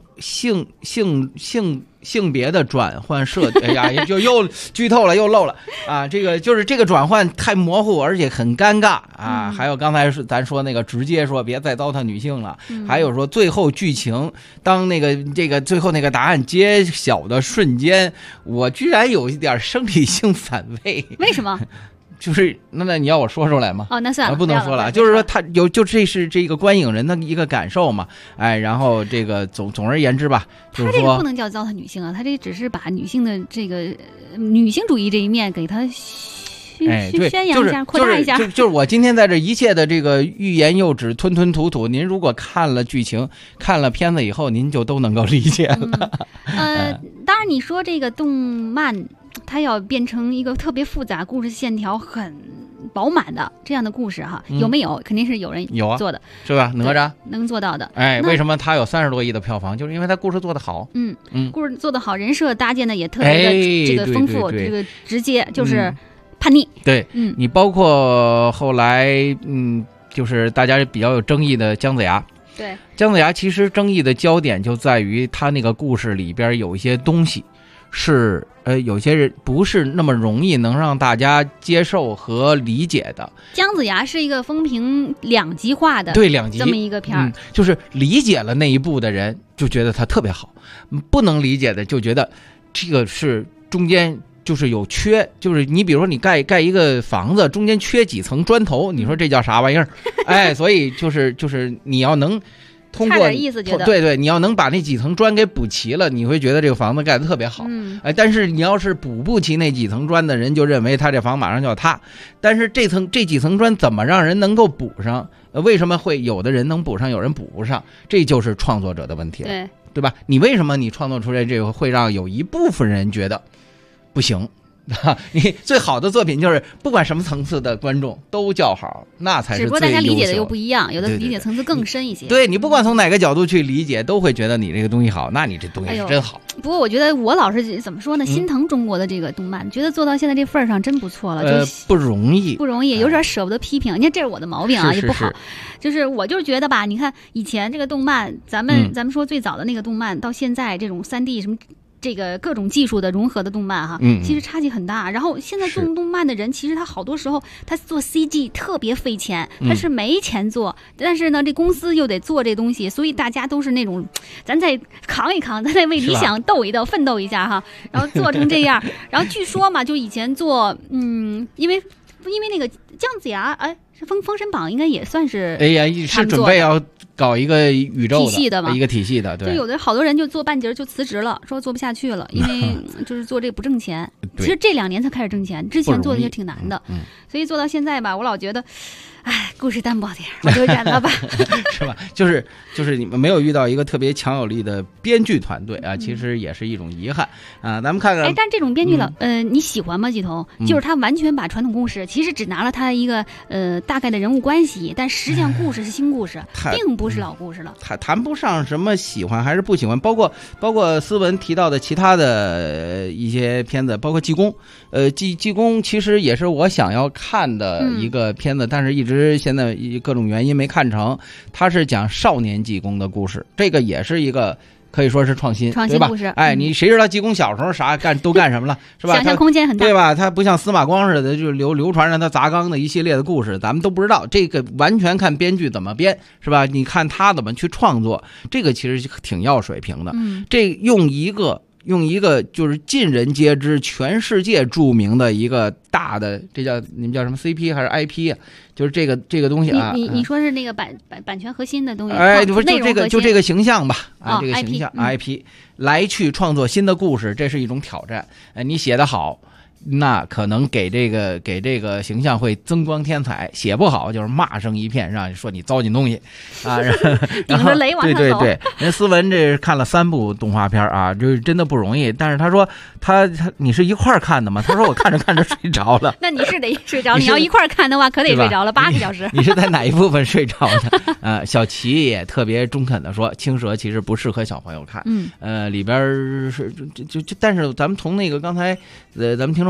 Speaker 2: 性别的转换设计，哎呀，就又剧透了，又漏了啊！这个就是这个转换太模糊，而且很尴尬啊！还有刚才咱说那个直接说别再糟蹋女性了，还有说最后剧情当最后那个答案揭晓的瞬间，我居然有一点生理性反胃。
Speaker 3: 为什么？
Speaker 2: 就是那你要我说出来吗？
Speaker 3: 哦，那算了，
Speaker 2: 不能说了。就是说他这是这个观影人的一个感受嘛，哎，然后这个总而言之吧，就是说
Speaker 3: 他这个不能叫糟蹋女性啊，他这只是把女性的这个女性主义这一面给他宣扬一下，扩大一下。
Speaker 2: 就是我今天在这一切的这个欲言又止、吞吞吐吐，您如果看了剧情、看了片子以后，您就都能够理解了。
Speaker 3: 当然你说这个动漫。它要变成一个特别复杂、故事线条很饱满的这样的故事哈，有没有？肯定是有人做的，
Speaker 2: 是吧？哪吒
Speaker 3: 能做到的。
Speaker 2: 哎，为什么他有30多亿的票房？就是因为他故事做得好。
Speaker 3: 故事做得好，人设搭建的也特别的这个丰富，这个直接就是叛逆。
Speaker 2: 对，你包括后来就是大家比较有争议的姜子牙。
Speaker 3: 对，
Speaker 2: 姜子牙其实争议的焦点就在于他那个故事里边有一些东西。是有些人不是那么容易能让大家接受和理解的。
Speaker 3: 姜子牙是一个风评2极化的，
Speaker 2: 对2极
Speaker 3: 这么一个片儿，
Speaker 2: 就是理解了那一部的人就觉得它特别好，不能理解的就觉得这个是中间就是有缺，就是你比如说你盖一个房子中间缺几层砖头，你说这叫啥玩意儿？哎，所以就是你要能。通过
Speaker 3: 意思觉得
Speaker 2: 对，你要能把那几层砖给补齐了，你会觉得这个房子盖得特别好。但是你要是补不齐那几层砖的人，就认为他这房马上就要塌。但是这几层砖怎么让人能够补上？为什么会有的人能补上，有人补不上？这就是创作者的问题了，对吧？你为什么你创作出来这个会让有一部分人觉得不行？你最好的作品就是不管什么层次的观众都叫好，那才是最优秀。
Speaker 3: 只不过大家理解的又不一样，有的理解层次更深一些。
Speaker 2: 对，你不管从哪个角度去理解，都会觉得你这个东西好，那你这东西是真好。
Speaker 3: 不过我觉得我老是怎么说呢，心疼中国的这个动漫，觉得做到现在这份上真不错了。
Speaker 2: 不容易，
Speaker 3: 有点舍不得批评。你看这是我的毛病啊，也不好。就是我就是觉得吧，你看以前这个动漫，咱们说最早的那个动漫，到现在这种3D 什么。这个各种技术的融合的动漫哈，其实差距很大。然后现在做动漫的人，其实他好多时候他做 CG 特别费钱，他是没钱做，但是呢，这公司又得做这东西，所以大家都是那种，咱再扛一扛，咱再为理想斗一斗，奋斗一下哈，然后做成这样。然后据说嘛，就以前做，因为那个姜子牙，哎，封神榜应该也算是，
Speaker 2: 哎呀，是准备要。搞一个宇宙
Speaker 3: 体系的嘛，
Speaker 2: 一个体系的，对。
Speaker 3: 就有的好多人就做半截就辞职了，说做不下去了，因为就是做这不挣钱。其实这2年才开始挣钱，之前做的也挺难的。所以做到现在吧，我老觉得，哎，故事单薄点，我就忍了吧。
Speaker 2: 是吧？就是你们没有遇到一个特别强有力的编剧团队啊，其实也是一种遗憾啊。咱们看看，
Speaker 3: 哎，但这种编剧你喜欢吗？季彤，就是他完全把传统故事，其实只拿了他一个大概的人物关系，但实际上故事是新故事，并不是老故事了。
Speaker 2: 谈不上什么喜欢还是不喜欢，包括思文提到的其他的一些片子，包括济公，济公其实也是我想要看的一个片子，但是一直现在各种原因没看成。他是讲少年济公的故事，这个也是一个可以说是创新
Speaker 3: 对吧？
Speaker 2: 哎，你谁知道济公小时候都干什么了，是吧？
Speaker 3: 想象空间很大，
Speaker 2: 对吧？他不像司马光似的，就流传着他砸缸的一系列的故事，咱们都不知道。这个完全看编剧怎么编，是吧？你看他怎么去创作，这个其实挺要水平的。这用一个就是尽人皆知、全世界著名的一个大的，这你们叫什么 CP 还是 IP 啊？就是这个东西啊。
Speaker 3: 你说是那个版权核心的东西？
Speaker 2: 哎，不是就这个形象吧？啊，这个形象
Speaker 3: IP
Speaker 2: 来去创作新的故事，这是一种挑战。你写得好。那可能给这个形象会增光添彩，写不好就是骂声一片，让你说你糟践东西啊！
Speaker 3: 顶着雷往上走。
Speaker 2: 对，人思文这看了3部动画片啊，就是真的不容易。但是他说你是一块儿看的吗？他说我看着看着睡着了。
Speaker 3: 那你是得睡着，你要一块儿看的话，可得睡着了8个小时。
Speaker 2: 你是在哪一部分睡着的？小齐也特别中肯的说，青蛇其实不适合小朋友看。里边是但是咱们从那个刚才咱们听众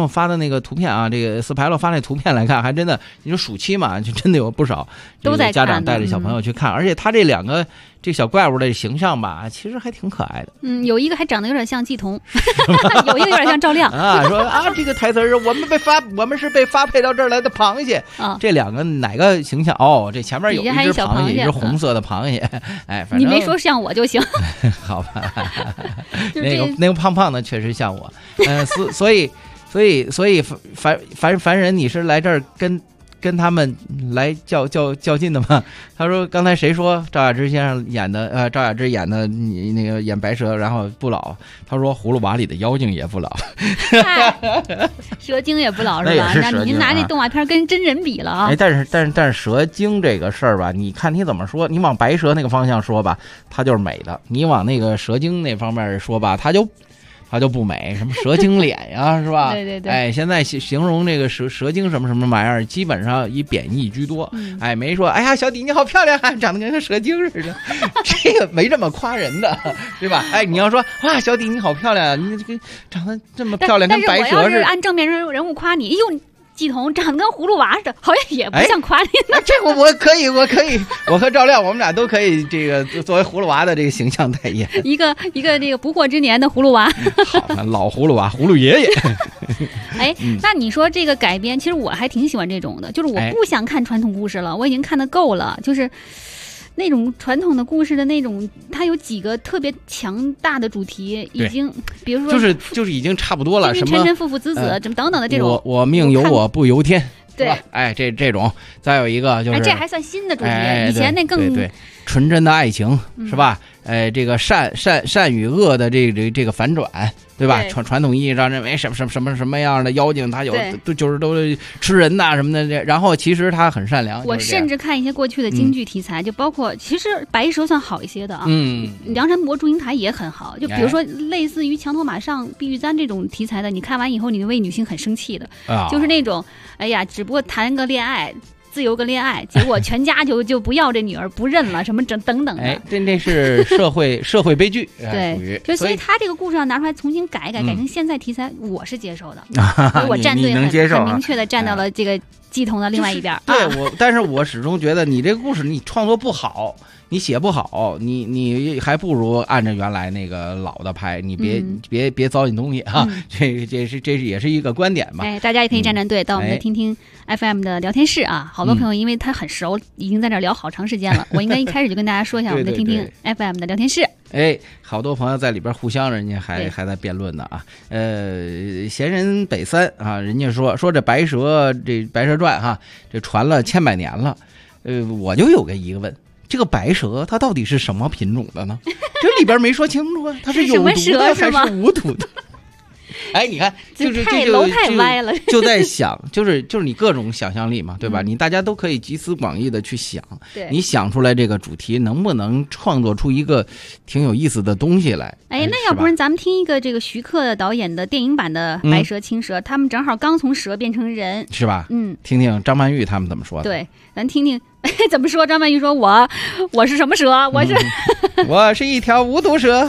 Speaker 2: 友发的那个图片啊，这个斯牌洛发那图片来看，还真的，你说暑期嘛，就真的有不少
Speaker 3: 都在
Speaker 2: 家长带着小朋友去看，而且他这两个这小怪物的形象吧，其实还挺可爱的。
Speaker 3: 有一个还长得有点像季童，有一个有点像赵亮
Speaker 2: 啊。说啊，这个台词是我们是被发配到这儿来的螃蟹啊。这两个哪个形象？哦，这前面有一只螃蟹，一只红色的螃蟹。哎，反正
Speaker 3: 你没说像我就行。
Speaker 2: 好吧，那个胖胖的确实像我。所以凡人，你是来这儿跟他们来较劲的吗？他说刚才谁说赵雅芝先生演的赵雅芝演的你那个演白蛇然后不老，他说葫芦娃里的妖精也不老，
Speaker 3: 蛇精也不老是吧？那您拿这动画片跟真人比了啊。
Speaker 2: 但是蛇精这个事儿吧，你看你怎么说，你往白蛇那个方向说吧，它就是美的；你往那个蛇精那方面说吧，它就不美，什么蛇精脸呀，是吧？
Speaker 3: 对。
Speaker 2: 哎，现在形容这个蛇精什么什么玩意儿，基本上以贬义居多。哎，没说，哎呀，小弟你好漂亮，长得跟个蛇精似的，这个没这么夸人的，对吧？哎，你要说哇，小弟你好漂亮，你这个长得这么漂亮，跟白蛇似的。
Speaker 3: 但是我要是按正面人物夸你，哟。季童长得跟葫芦娃似的，好像也不像夸你呢。
Speaker 2: 这我可以，我和赵亮我们俩都可以这个作为葫芦娃的这个形象代言。
Speaker 3: 一个这个不惑之年的葫芦娃。
Speaker 2: 好，老葫芦娃，葫芦爷爷。
Speaker 3: 哎，那你说这个改编，其实我还挺喜欢这种的，就是我不想看传统故事了，我已经看得够了，就是那种传统的故事的那种，它有几个特别强大的主题，已经，比如说
Speaker 2: 就是已经差不多了，什么
Speaker 3: 臣臣父父子子，怎么等等的这种，
Speaker 2: 我命由我不由天，
Speaker 3: 对
Speaker 2: 吧？哎，这种，再有一个就是，
Speaker 3: 这还算新的主题，以前那更
Speaker 2: 对纯真的爱情是吧？这个善与恶的这个反转，对吧？传统意义上认为什么样的妖精，他就是都吃人呐什么的。然后其实他很善良。
Speaker 3: 我甚至看一些过去的京剧题材，就包括其实白蛇算好一些的啊。梁山伯祝英台也很好。就比如说类似于墙头马上、碧玉簪这种题材的，你看完以后你为女性很生气的，就是那种哎呀，只不过谈个恋爱。自由个恋爱，结果全家就不要这女儿，不认了，什么等等的。
Speaker 2: 哎，这是社会悲剧。
Speaker 3: 对，所以他这个故事要拿出来重新改成现在题材，我是接受的。所以我站队很明确的站到了这个季童的另外一边。
Speaker 2: 对，但是我始终觉得你这个故事你创作不好。你写不好，你还不如按照原来那个老的拍，你别糟践东西哈。这也是一个观点吧。
Speaker 3: 哎，大家也可以站队到我们的听听 FM 的聊天室啊。好多朋友因为他很熟，已经在这聊好长时间了。我应该一开始就跟大家说一下我们的听听 FM 的聊天室。
Speaker 2: 哎，好多朋友在里边互相，人家还在辩论呢啊。闲人北三啊，人家说这白蛇传哈，这传了千百年了。我就有个疑问。这个白蛇它到底是什么品种的呢？这里边没说清楚啊，它是有毒的还是无毒的？哎，你看，就是
Speaker 3: 太歪了，
Speaker 2: 就在想，就是你各种想象力嘛，对吧？你大家都可以集思广益的去想，你想出来这个主题，能不能创作出一个挺有意思的东西来？
Speaker 3: 哎，那要不然咱们听一个这个徐克导演的电影版的《白蛇青蛇》，他们正好刚从蛇变成人，
Speaker 2: 是吧？听听张曼玉他们怎么说的。
Speaker 3: 对，咱听听怎么说。张曼玉说：“我是什么蛇？
Speaker 2: 我是一条无毒蛇。”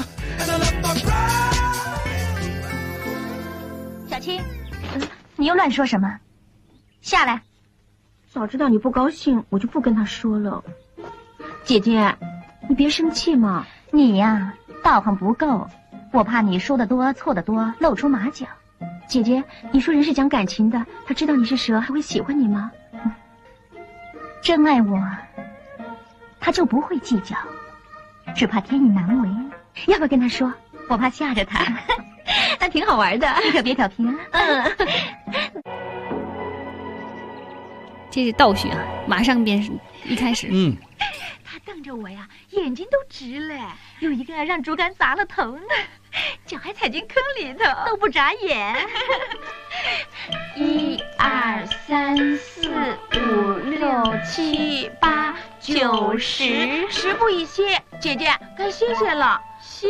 Speaker 6: 小青，你又乱说什么？下来！
Speaker 15: 早知道你不高兴，我就不跟他说了。姐姐，你别生气嘛。
Speaker 6: 你呀，道行不够，我怕你说的多，错的多，露出马脚。
Speaker 15: 姐姐，你说人是讲感情的，他知道你是蛇，还会喜欢你吗？
Speaker 6: 真爱我，他就不会计较，只怕天意难违。要不要跟他说？我怕吓着他。那挺好玩的，你可别挑皮啊。
Speaker 3: 这是倒叙啊，马上便是一开始。
Speaker 6: 他瞪着我呀，眼睛都直了。有一个让竹竿砸了头呢，脚还踩进坑里头，都不眨眼。1、2、3、4、5、6、7、8、9、10，10步一歇。姐姐，该歇歇了，歇。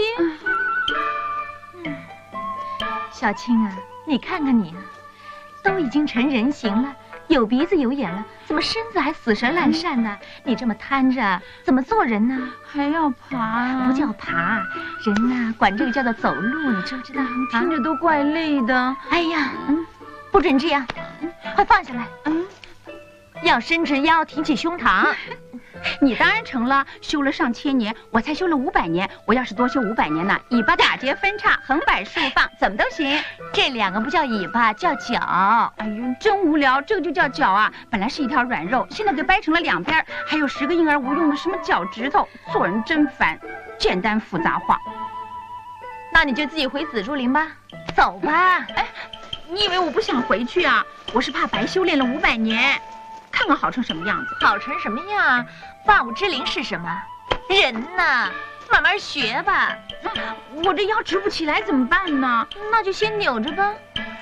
Speaker 6: 小青啊，你看看你啊，都已经成人形了，有鼻子有眼了，怎么身子还死神烂鳝呢？你这么瘫着，怎么做人呢？
Speaker 15: 还要爬啊？
Speaker 6: 不叫爬，人呐，管这个叫做走路，你知不知道？
Speaker 15: 听着都怪累的。
Speaker 6: 哎呀， 不准这样，快放下来。要伸直腰，挺起胸膛。
Speaker 15: 你当然成了，修了上千年，我才修了500年。我要是多修500年呢，尾巴打结分叉，横摆竖放，怎么都行。
Speaker 6: 这2个不叫尾巴，叫脚。
Speaker 15: 哎呦，真无聊，这个就叫脚啊！本来是一条软肉，现在给掰成了2边，还有10个婴儿无用的什么脚趾头，做人真烦。简单复杂化。
Speaker 6: 那你就自己回紫竹林吧，走吧。
Speaker 15: 哎，你以为我不想回去啊？我是怕白修炼了500年。看看好成什么样子？
Speaker 6: 好成什么样？万物之灵是什么？人呐，慢慢学吧。
Speaker 15: 我这腰直不起来怎么办呢？
Speaker 6: 那就先扭着吧。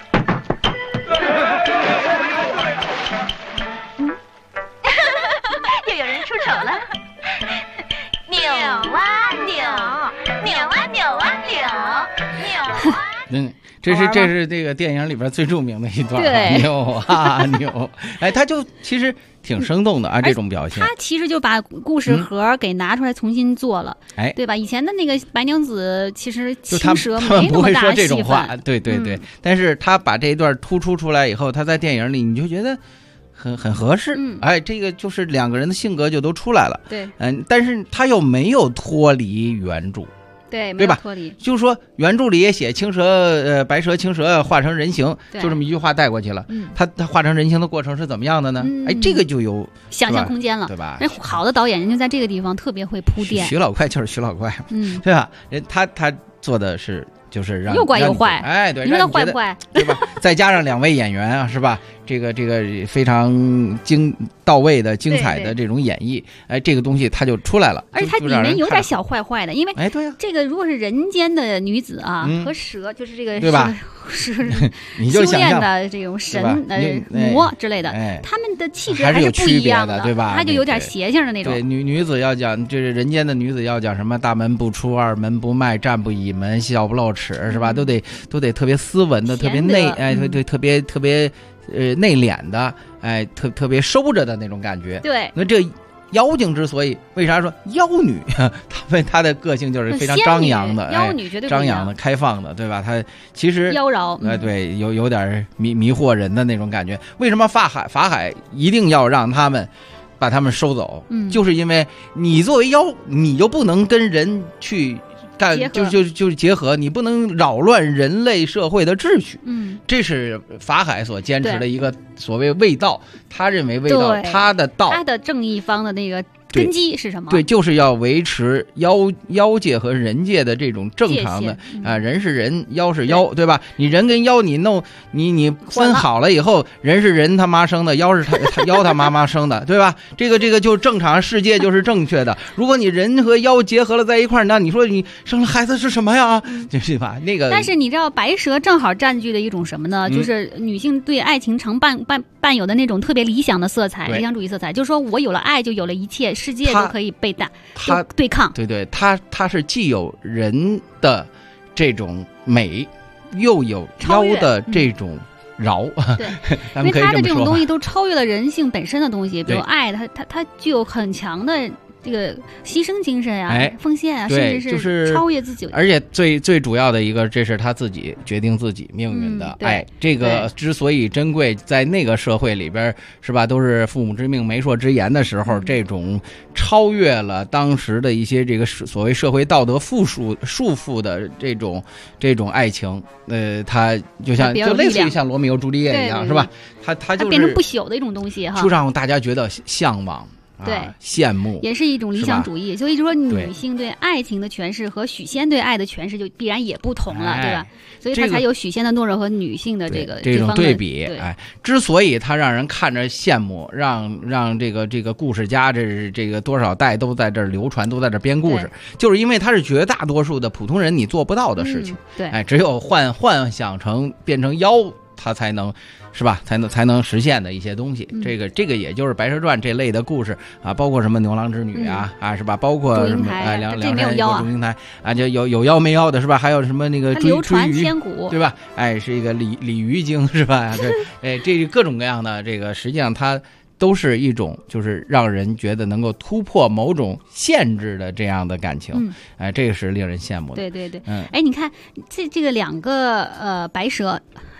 Speaker 6: 又有人出手了。扭啊扭，扭啊扭啊扭，扭啊。
Speaker 2: 这是这个电影里边最著名的一段，扭啊扭，哎，他就其实挺生动的啊，这种表现。
Speaker 3: 他其实就把故事盒给拿出来重新做了，
Speaker 2: 哎，
Speaker 3: 对吧？以前的那个白娘子其实青蛇
Speaker 2: 他们不会说这种话，
Speaker 3: 戏份
Speaker 2: 对。但是他把这一段突出出来以后，他在电影里你就觉得很合适，哎，这个就是2个人的性格就都出来了，
Speaker 3: 对，
Speaker 2: 但是他又没有脱离原著。对吧？就是说原著里也写青蛇，白蛇青蛇化成人形，就这么一句话带过去了。他化成人形的过程是怎么样的呢？哎，这个就有
Speaker 3: 想象空间了，
Speaker 2: 对吧？
Speaker 3: 好的导演人就在这个地方特别会铺垫。
Speaker 2: 徐老怪就是徐老怪，对吧？他做的是就是让
Speaker 3: 又怪又坏，
Speaker 2: 哎，对，
Speaker 3: 你说他坏不坏？
Speaker 2: 对吧？再加上2位演员啊，是吧？这个非常到位的精彩的这种演绎，哎，这个东西它就出来了。
Speaker 3: 而且它里面有点小坏坏的，因为
Speaker 2: 哎，对呀，
Speaker 3: 这个如果是人间的女子啊，和蛇就是这个
Speaker 2: 对吧？
Speaker 3: 是
Speaker 2: 修
Speaker 3: 炼的这种神魔之类的，他们的气质
Speaker 2: 还
Speaker 3: 是不一样
Speaker 2: 的，对吧？
Speaker 3: 他就有点邪性的那种。
Speaker 2: 对，女子要讲，这是人间的女子要讲什么？大门不出，二门不迈，站不倚门，笑不露齿，是吧？都得特别斯文的，特别内，哎，对，特别内敛的，哎，特别收着的那种感觉。
Speaker 3: 对，
Speaker 2: 那这妖精之所以为啥说妖女，她的个性就是非常张扬的，
Speaker 3: 妖女绝对
Speaker 2: 张扬的、开放的，对吧？她其实
Speaker 3: 妖娆，
Speaker 2: 哎，对，有点迷惑人的那种感觉。为什么法海一定要让他们把他们收走？就是因为你作为妖，你就不能跟人去就结合，你不能扰乱人类社会的秩序。这是法海所坚持的一个所谓卫道，他认为卫道，他的道，
Speaker 3: 他的正义方的那个根基是什么？
Speaker 2: 对，就是要维持妖界和人界的这种正常的啊，人是人，妖是妖，对吧？你人跟妖你分好了以后，人是人他妈生的，妖是妖他妈生的，对吧？这个就正常，世界就是正确的。如果你人和妖结合了在一块儿，那你说你生了孩子是什么呀？对吧？那个，
Speaker 3: 但是你知道白蛇正好占据了一种什么呢？就是女性对爱情常伴有的那种特别理想的色彩，理想主义色彩，就是说我有了爱就有了一切，世界都可以被对抗。
Speaker 2: 对，他是既有人的这种美，又有妖的这种饶。
Speaker 3: 对，因为他的这种东西都超越了人性本身的东西，比如爱，它具有很强的这个牺牲精神啊，奉献啊，甚至是超越自己。
Speaker 2: 而且最主要的一个，这是他自己决定自己命运的爱。这个之所以珍贵，在那个社会里边，是吧？都是父母之命、媒妁之言的时候，这种超越了当时的一些这个所谓社会道德束缚的这种爱情，它就类似于像罗密欧朱丽叶一样，是吧？它就是
Speaker 3: 变成不朽的一种东西哈，
Speaker 2: 就让大家觉得向往。
Speaker 3: 对，
Speaker 2: 羡慕
Speaker 3: 也是一种理想主义，所以说女性对爱情的诠释和许仙对爱的诠释就必然也不同了，对吧？所以他才有许仙的懦弱和女性的
Speaker 2: 这种对比。哎，之所以他让人看着羡慕，让这个故事家这个多少代都在这儿流传，都在这儿编故事，就是因为他是绝大多数的普通人你做不到的事情。
Speaker 3: 对，
Speaker 2: 哎，只有幻想变成妖，他才能。是吧？才能实现的一些东西，这个也就是《白蛇传》这类的故事啊，包括什么牛郎织女啊，是吧？包括什么梁山祝英台啊，就有妖没妖的是吧？还有什么那个
Speaker 3: 流传千古，
Speaker 2: 对吧？哎，是一个鲤鱼精是吧？这各种各样的这个，实际上它都是一种就是让人觉得能够突破某种限制的这样的感情，哎，这个是令人羡慕的。
Speaker 3: 对，哎，你看这个2个白蛇。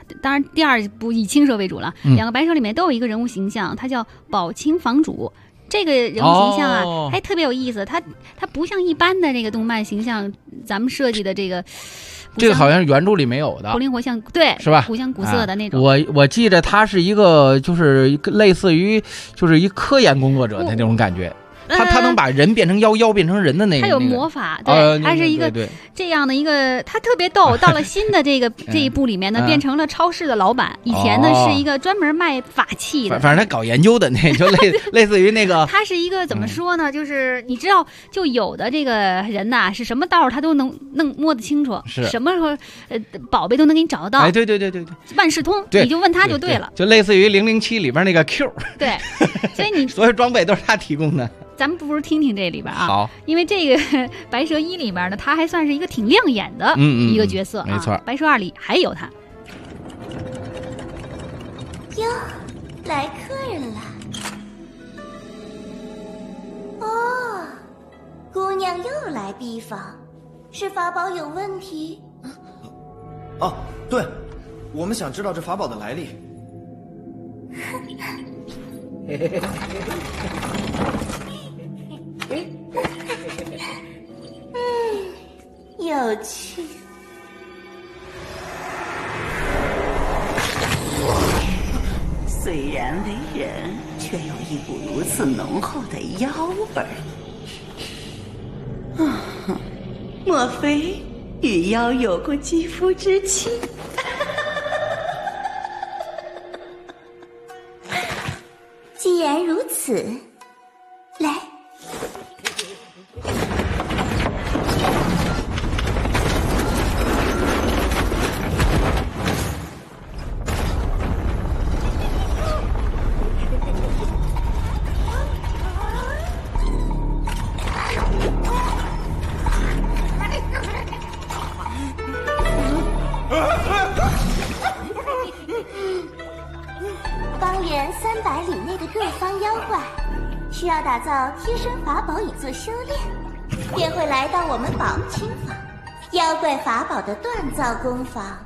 Speaker 3: 当然第2部以青蛇为主了。2个白蛇里面都有一个人物形象，他叫宝清房主。这个人物形象啊，还特别有意思。他不像一般的这个动漫形象，咱们设计的这个
Speaker 2: 好像是原著里没有的，
Speaker 3: 活灵活现，对，
Speaker 2: 是吧？
Speaker 3: 古香古色的那种。
Speaker 2: 我记着他是一个，就是类似于就是一科研工作者的那种感觉。他能把人变成妖，妖变成人的那个，
Speaker 3: 他有魔法，对，他是一个这样的一个，他特别逗。到了新的这一部里面呢，变成了超市的老板。以前呢是一个专门卖法器的，
Speaker 2: 反正他搞研究的那就类似于那个。
Speaker 3: 他是一个怎么说呢？就是你知道，就有的这个人呐，是什么道他都能摸得清楚，
Speaker 2: 是
Speaker 3: 什么宝贝都能给你找得到。
Speaker 2: 哎，对，
Speaker 3: 万事通，你就问他就对了。
Speaker 2: 就类似于007里边那个 Q。
Speaker 3: 对，所以你
Speaker 2: 所有装备都是他提供的。
Speaker 3: 咱们不如听听这里边啊，
Speaker 2: 好，
Speaker 3: 因为这个白蛇1里面呢，他还算是一个挺亮眼的一个角色啊。
Speaker 2: 没错，
Speaker 3: 白蛇2里还有他。
Speaker 6: 哟，来客人了。哦，姑娘又来逼访，是法宝有问题？
Speaker 14: 哦，对，我们想知道这法宝的来历。
Speaker 6: 有趣。
Speaker 4: 虽然为人，却有一股如此浓厚的妖味儿。莫非与妖有过肌肤之亲？
Speaker 6: 既然如此，来。方圆300里内的各方妖怪，需要打造贴身法宝以作修炼，便会来到我们宝清坊妖怪法宝的锻造工坊。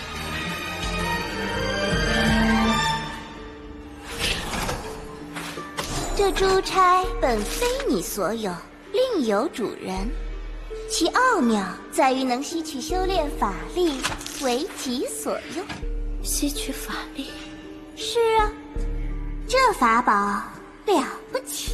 Speaker 6: 这珠钗本非你所有，另有主人，其奥妙在于能吸取修炼法力，为己所用。
Speaker 4: 吸取法力？
Speaker 6: 是啊，这法宝了不起。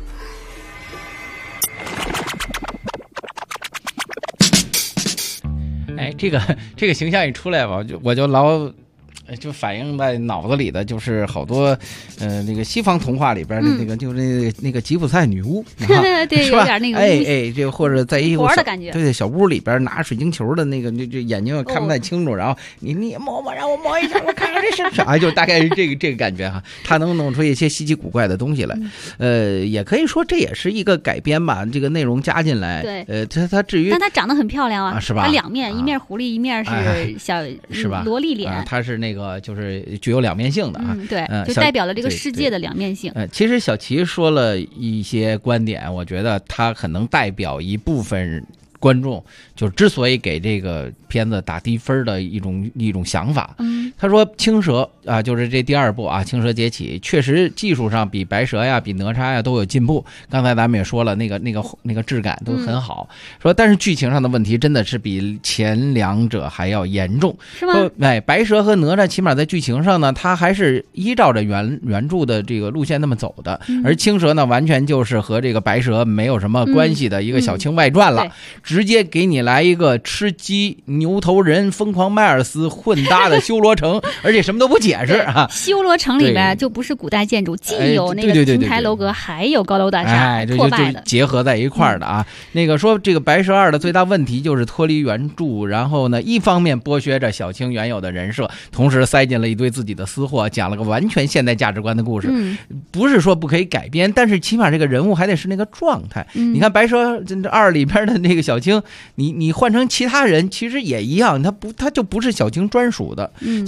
Speaker 2: 哎，这个形象一出来吧，我就老就反映在脑子里的就是好多那个西方童话里边的那个就是那个吉普赛女巫，
Speaker 3: 对，有点那个
Speaker 2: 这个或者在一
Speaker 3: 个的感觉，
Speaker 2: 对，小屋里边拿水晶球的那个这眼睛看不太清楚，然后你摸让我摸一下，我看看这是啥，就大概是这个感觉哈。他能弄出一些稀奇古怪的东西来，也可以说这也是一个改编吧，这个内容加进来，
Speaker 3: 对，
Speaker 2: 他至于，
Speaker 3: 但他长得很漂亮啊，
Speaker 2: 是吧？
Speaker 3: 他两面，一面狐狸，一面是小
Speaker 2: 是吧？
Speaker 3: 萝莉脸，
Speaker 2: 他是那个。就是具有两面性的啊，
Speaker 3: 对，就代表了这个世界的两面性。
Speaker 2: 其实小齐说了一些观点，我觉得他可能代表一部分观众，就之所以给这个片子打低分的一种想法。他说青蛇啊，就是这第2部啊，青蛇劫起确实技术上比白蛇呀、比哪吒呀都有进步。刚才咱们也说了，那个质感都很好。说但是剧情上的问题真的是比前2者还要严重，
Speaker 3: 是吗？
Speaker 2: 白蛇和哪吒起码在剧情上呢，它还是依照着原著的这个路线那么走的，而青蛇呢，完全就是和这个白蛇没有什么关系的一个小青外传了。直接给你来一个吃鸡、牛头人、疯狂迈尔斯混搭的修罗城，而且什么都不解释啊！
Speaker 3: 修罗城里边就不是古代建筑，既有那个亭台楼阁，还有高楼大厦，破败的
Speaker 2: 结合在一块儿的啊。那个说这个白蛇2的最大问题就是脱离原著，然后呢，一方面剥削着小青原有的人设，同时塞进了一堆自己的私货，讲了个完全现代价值观的故事。不是说不可以改编，但是起码这个人物还得是那个状态。你看白蛇2里边的那个小青，你换成其他人其实也一样，他就不是小青专属的。其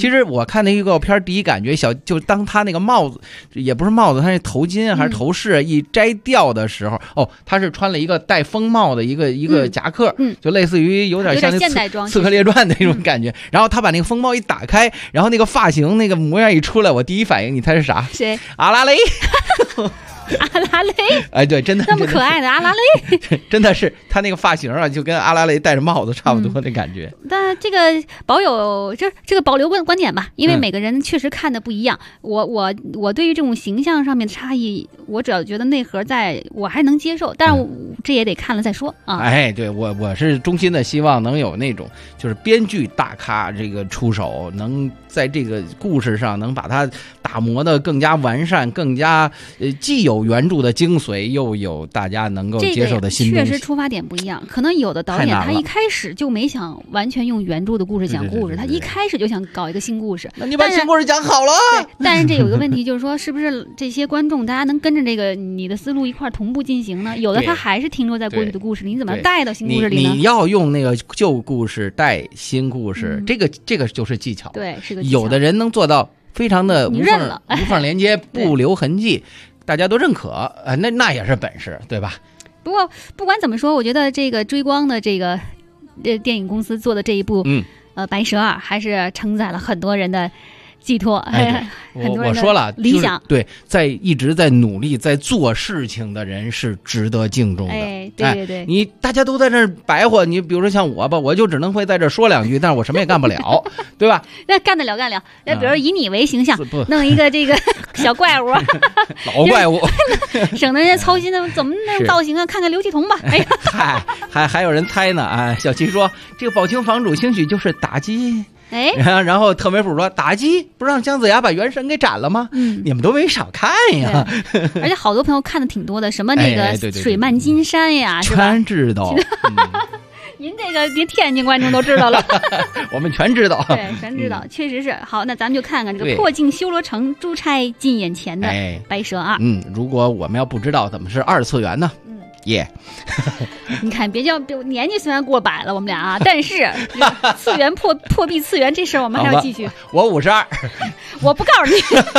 Speaker 2: 其实我看那预告片，第一感觉就当他那个帽子也不是帽子，他那头巾还是头饰一摘掉的时候，他是穿了一个带风帽的一个夹克，就类似于有点像那《刺客列传》那种感觉。然后他把那个风帽一打开，然后那个发型那个模样一出来，我第一反应你猜是啥？
Speaker 3: 谁？
Speaker 2: 阿拉蕾。
Speaker 3: 阿拉蕾，
Speaker 2: 哎，对，真的
Speaker 3: 那么可爱的阿拉蕾，
Speaker 2: 真的是他那个发型啊，就跟阿拉蕾戴着帽子差不多的感觉。
Speaker 3: 但这个保留观点吧，因为每个人确实看的不一样。我对于这种形象上面的差异，我只要觉得内核在，我还能接受，但是这也得看了再说啊。
Speaker 2: 哎，对，我是衷心的希望能有那种就是编剧大咖这个出手，能在这个故事上能把它打磨的更加完善，更加既有原著的精髓，又有大家能够接受的新东西。
Speaker 3: 确实出发点不一样，可能有的导演他一开始就没想完全用原著的故事讲故事，他一开始就想搞一个新故事。
Speaker 2: 那你把新故事讲好了。
Speaker 3: 对，但是这有一个问题，就是说是不是这些观众大家能跟着这个你的思路一块同步进行呢？有的他还是停留在过去的故事里，你怎么带到新故事里呢？
Speaker 2: 你要用那个旧故事带新故事，这个就是技巧。
Speaker 3: 对，是个技巧。
Speaker 2: 有的人能做到非常的无缝连接，不留痕迹。大家都认可，那也是本事，对吧？
Speaker 3: 不过不管怎么说，我觉得这个追光的这个电影公司做的这一部，白蛇2还是承载了很多人的寄托，很多人的理想。
Speaker 2: 对，一直在努力在做事情的人是值得敬重的。
Speaker 3: 对，
Speaker 2: 你大家都在这儿白活，你比如说像我吧，我就只能会在这儿说两句，但是我什么也干不了，对吧？
Speaker 3: 那干得了。那比如以你为形象，弄一个这个小怪物，
Speaker 2: 老怪物，
Speaker 3: 省得人家操心的怎么那造型啊？看看刘继同吧。哎
Speaker 2: 呀，还有人猜呢啊！小七说这个宝清房主兴许就是打击。然后特美普说打击不让姜子牙把元神给斩了吗？你们都没少看呀。
Speaker 3: 而且好多朋友看的挺多的，什么那个水漫金山呀，
Speaker 2: 全知道。
Speaker 3: 您这个连天津观众都知道了。
Speaker 2: 我们全知道。
Speaker 3: 对，全知道，确实是。好，那咱们就看看这个破镜修罗城，珠钗近眼前的白蛇2。
Speaker 2: 如果我们要不知道怎么是2次元呢？
Speaker 3: 你看，别叫年纪虽然过百了，我们俩啊，但是次元破壁次元这事儿，我们还要继续。
Speaker 2: 我52，
Speaker 3: 我不告诉你，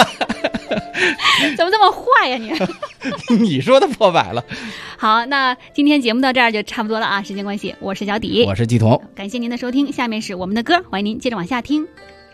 Speaker 3: 怎么这么坏呀你？
Speaker 2: 你说的破百了。
Speaker 3: 好，那今天节目到这儿就差不多了啊，时间关系，我是小迪，
Speaker 2: 我是季彤，
Speaker 3: 感谢您的收听，下面是我们的歌，欢迎您接着往下听。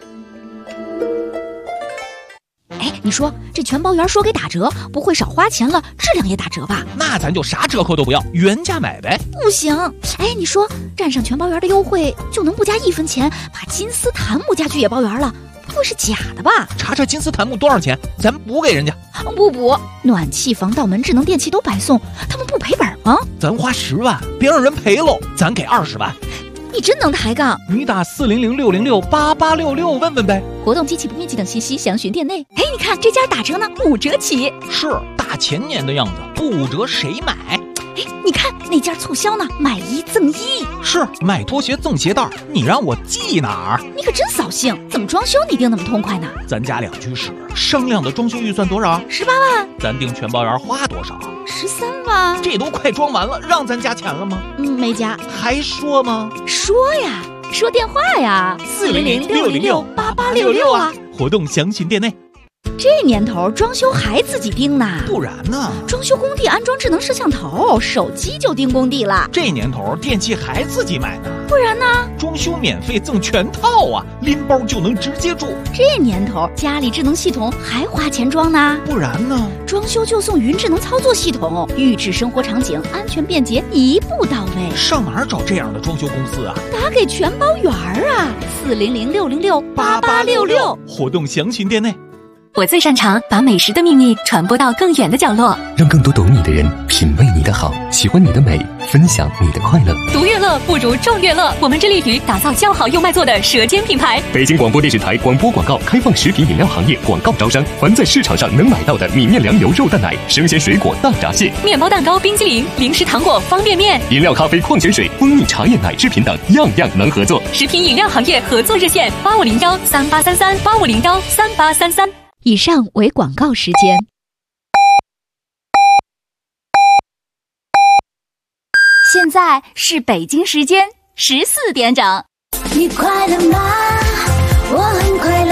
Speaker 12: 哎，你说这全包圆说给打折，不会少花钱了，质量也打折吧？
Speaker 1: 那咱就啥折扣都不要，原价买呗。
Speaker 12: 不行，哎，你说占上全包圆的优惠，就能不加1分钱把金丝檀木家具也包圆了？不会是假的吧？
Speaker 1: 查查金丝檀木多少钱，咱补给人家。
Speaker 12: 不补，暖气、防盗门、智能电器都白送，他们不赔本吗？
Speaker 1: 咱花10万，别让人赔喽，咱给20万。
Speaker 12: 你真能抬杠！
Speaker 1: 你打400-606-8866问问呗。
Speaker 12: 活动、机器不面积等信息详询店内。哎，你看这家打折呢，5折起。
Speaker 1: 是大前年的样子，不5折谁买？
Speaker 12: 哎，你看那家促销呢，买1赠1。
Speaker 1: 是买拖鞋赠鞋带，你让我记哪儿？
Speaker 12: 你可真扫兴！怎么装修你定那么痛快呢？
Speaker 1: 咱家2居室，商量的装修预算多少
Speaker 12: ？18万。
Speaker 1: 咱订全包圆花多少
Speaker 12: ？13万。
Speaker 1: 这都快装完了，让咱加钱了吗？
Speaker 12: 没加。
Speaker 1: 还说吗？
Speaker 12: 说呀，说电话呀，400-606-8866啊。
Speaker 1: 活动详询店内。
Speaker 12: 这年头装修还自己盯呢？
Speaker 1: 不然呢？
Speaker 12: 装修工地安装智能摄像头，手机就盯工地了。
Speaker 1: 这年头电器还自己买呢？
Speaker 12: 不然呢？
Speaker 1: 装修免费赠全套啊，拎包就能直接住。
Speaker 12: 这年头家里智能系统还花钱装呢？
Speaker 1: 不然呢？
Speaker 12: 装修就送云智能操作系统，预制生活场景，安全便捷，一步到位。
Speaker 1: 上哪儿找这样的装修公司啊？
Speaker 12: 打给全包圆啊，400-606-8866。
Speaker 1: 活动详询店内。
Speaker 16: 我最擅长把美食的秘密传播到更远的角落，
Speaker 17: 让更多懂你的人品味你的好，喜欢你的美，分享你的快乐。
Speaker 16: 独乐乐不如众乐乐，我们致力于打造较好又卖座的舌尖品牌。
Speaker 17: 北京广播电视台广播广告开放食品饮料行业广告招商，凡在市场上能买到的米面粮油肉蛋奶、生鲜水果大闸蟹、
Speaker 16: 面包蛋糕、冰激凌、零食糖果、方便面、
Speaker 17: 饮料、咖啡、矿泉水、蜂蜜、茶叶、奶制品等，样样能合作。
Speaker 16: 食品饮料行业合作热线8501-3833-8501-3833。
Speaker 12: 以上为广告时间。 现在是北京时间14点整。
Speaker 9: 你快乐吗？我很快乐。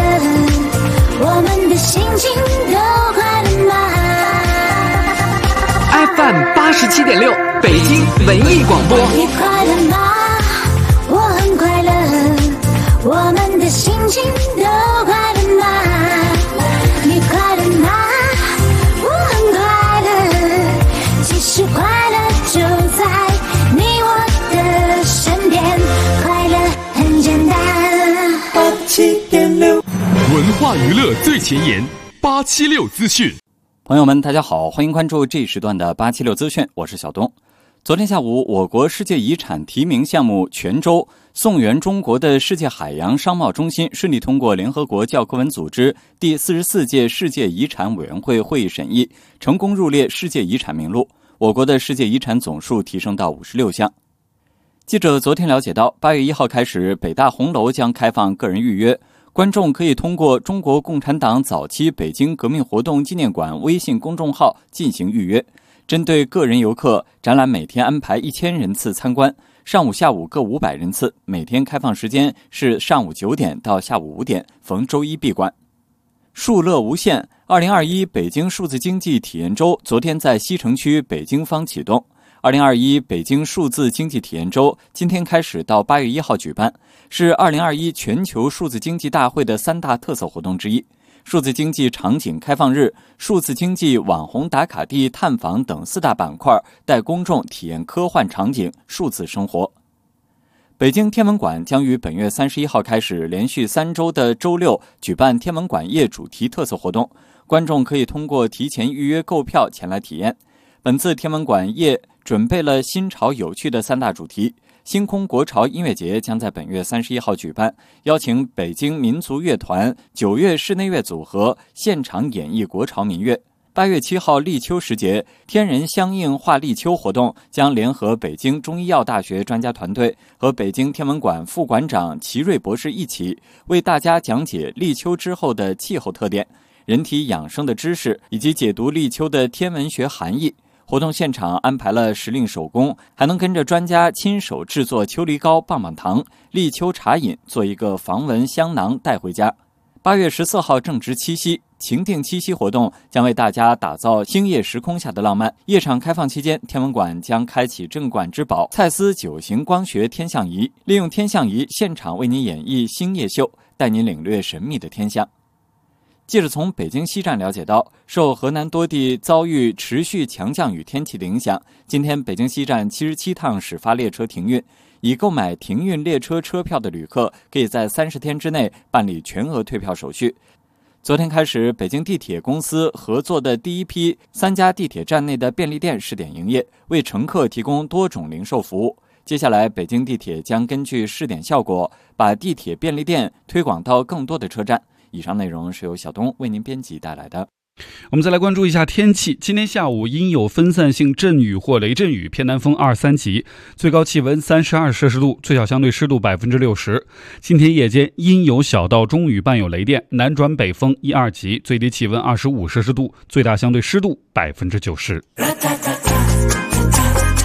Speaker 13: 87.6，北京文艺广播。
Speaker 9: 你快乐吗？我很快乐，我们的心情都快乐吗？你快乐吗？我很快乐，其实快乐就在你我的身边，快乐很简单。87.6，
Speaker 17: 文化娱乐最前沿，876资讯。
Speaker 18: 朋友们，大家好，欢迎关注这一时段的876资讯，我是小东。昨天下午，我国世界遗产提名项目泉州宋源中国的世界海洋商贸中心顺利通过联合国教科文组织第44届世界遗产委员会会议审议，成功入列世界遗产名录。我国的世界遗产总数提升到56项。记者昨天了解到，8月1号开始，北大红楼将开放个人预约，观众可以通过中国共产党早期北京革命活动纪念馆微信公众号进行预约。针对个人游客，展览每天安排1000人次参观，上午下午各500人次，每天开放时间是上午9点到下午5点，逢周一闭馆。数乐无限2021北京数字经济体验周昨天在西城区北京方启动。2021北京数字经济体验周今天开始到8月1号举办，是2021全球数字经济大会的3大特色活动之一。数字经济场景开放日、数字经济网红打卡地探访等4大板块，带公众体验科幻场景、数字生活。北京天文馆将于本月31号开始，连续3周的周六举办天文馆夜主题特色活动，观众可以通过提前预约购票前来体验。本次天文馆夜准备了新潮有趣的3大主题。星空国潮音乐节将在本月31号举办，邀请北京民族乐团、9月室内乐组合现场演绎国潮民乐。8月7号立秋时节，天人相应画立秋活动将联合北京中医药大学专家团队和北京天文馆副馆长齐瑞博士一起，为大家讲解立秋之后的气候特点、人体养生的知识，以及解读立秋的天文学含义。活动现场安排了时令手工，还能跟着专家亲手制作秋梨糕、棒棒糖、立秋茶饮，做一个防蚊香囊带回家。8月14号正值七夕，情定七夕活动将为大家打造星夜时空下的浪漫。夜场开放期间，天文馆将开启镇馆之宝蔡司9型光学天象仪，利用天象仪现场为您演绎星夜秀，带您领略神秘的天象。记者从北京西站了解到，受河南多地遭遇持续强降雨天气的影响，今天北京西站77趟始发列车停运。已购买停运列车车票的旅客可以在30天之内办理全额退票手续。昨天开始，北京地铁公司合作的第一批3家地铁站内的便利店试点营业，为乘客提供多种零售服务。接下来，北京地铁将根据试点效果，把地铁便利店推广到更多的车站。以上内容是由小东为您编辑带来的。
Speaker 19: 我们再来关注一下天气。今天下午阴有分散性阵雨或雷阵雨，偏南风2、3级，最高气温32摄氏度，最小相对湿度60%。今天夜间阴有小到中雨，伴有雷电，南转北风1、2级，最低气温25摄氏度，最大相对湿度90%。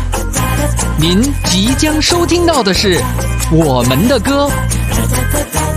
Speaker 13: 您即将收听到的是我们的歌。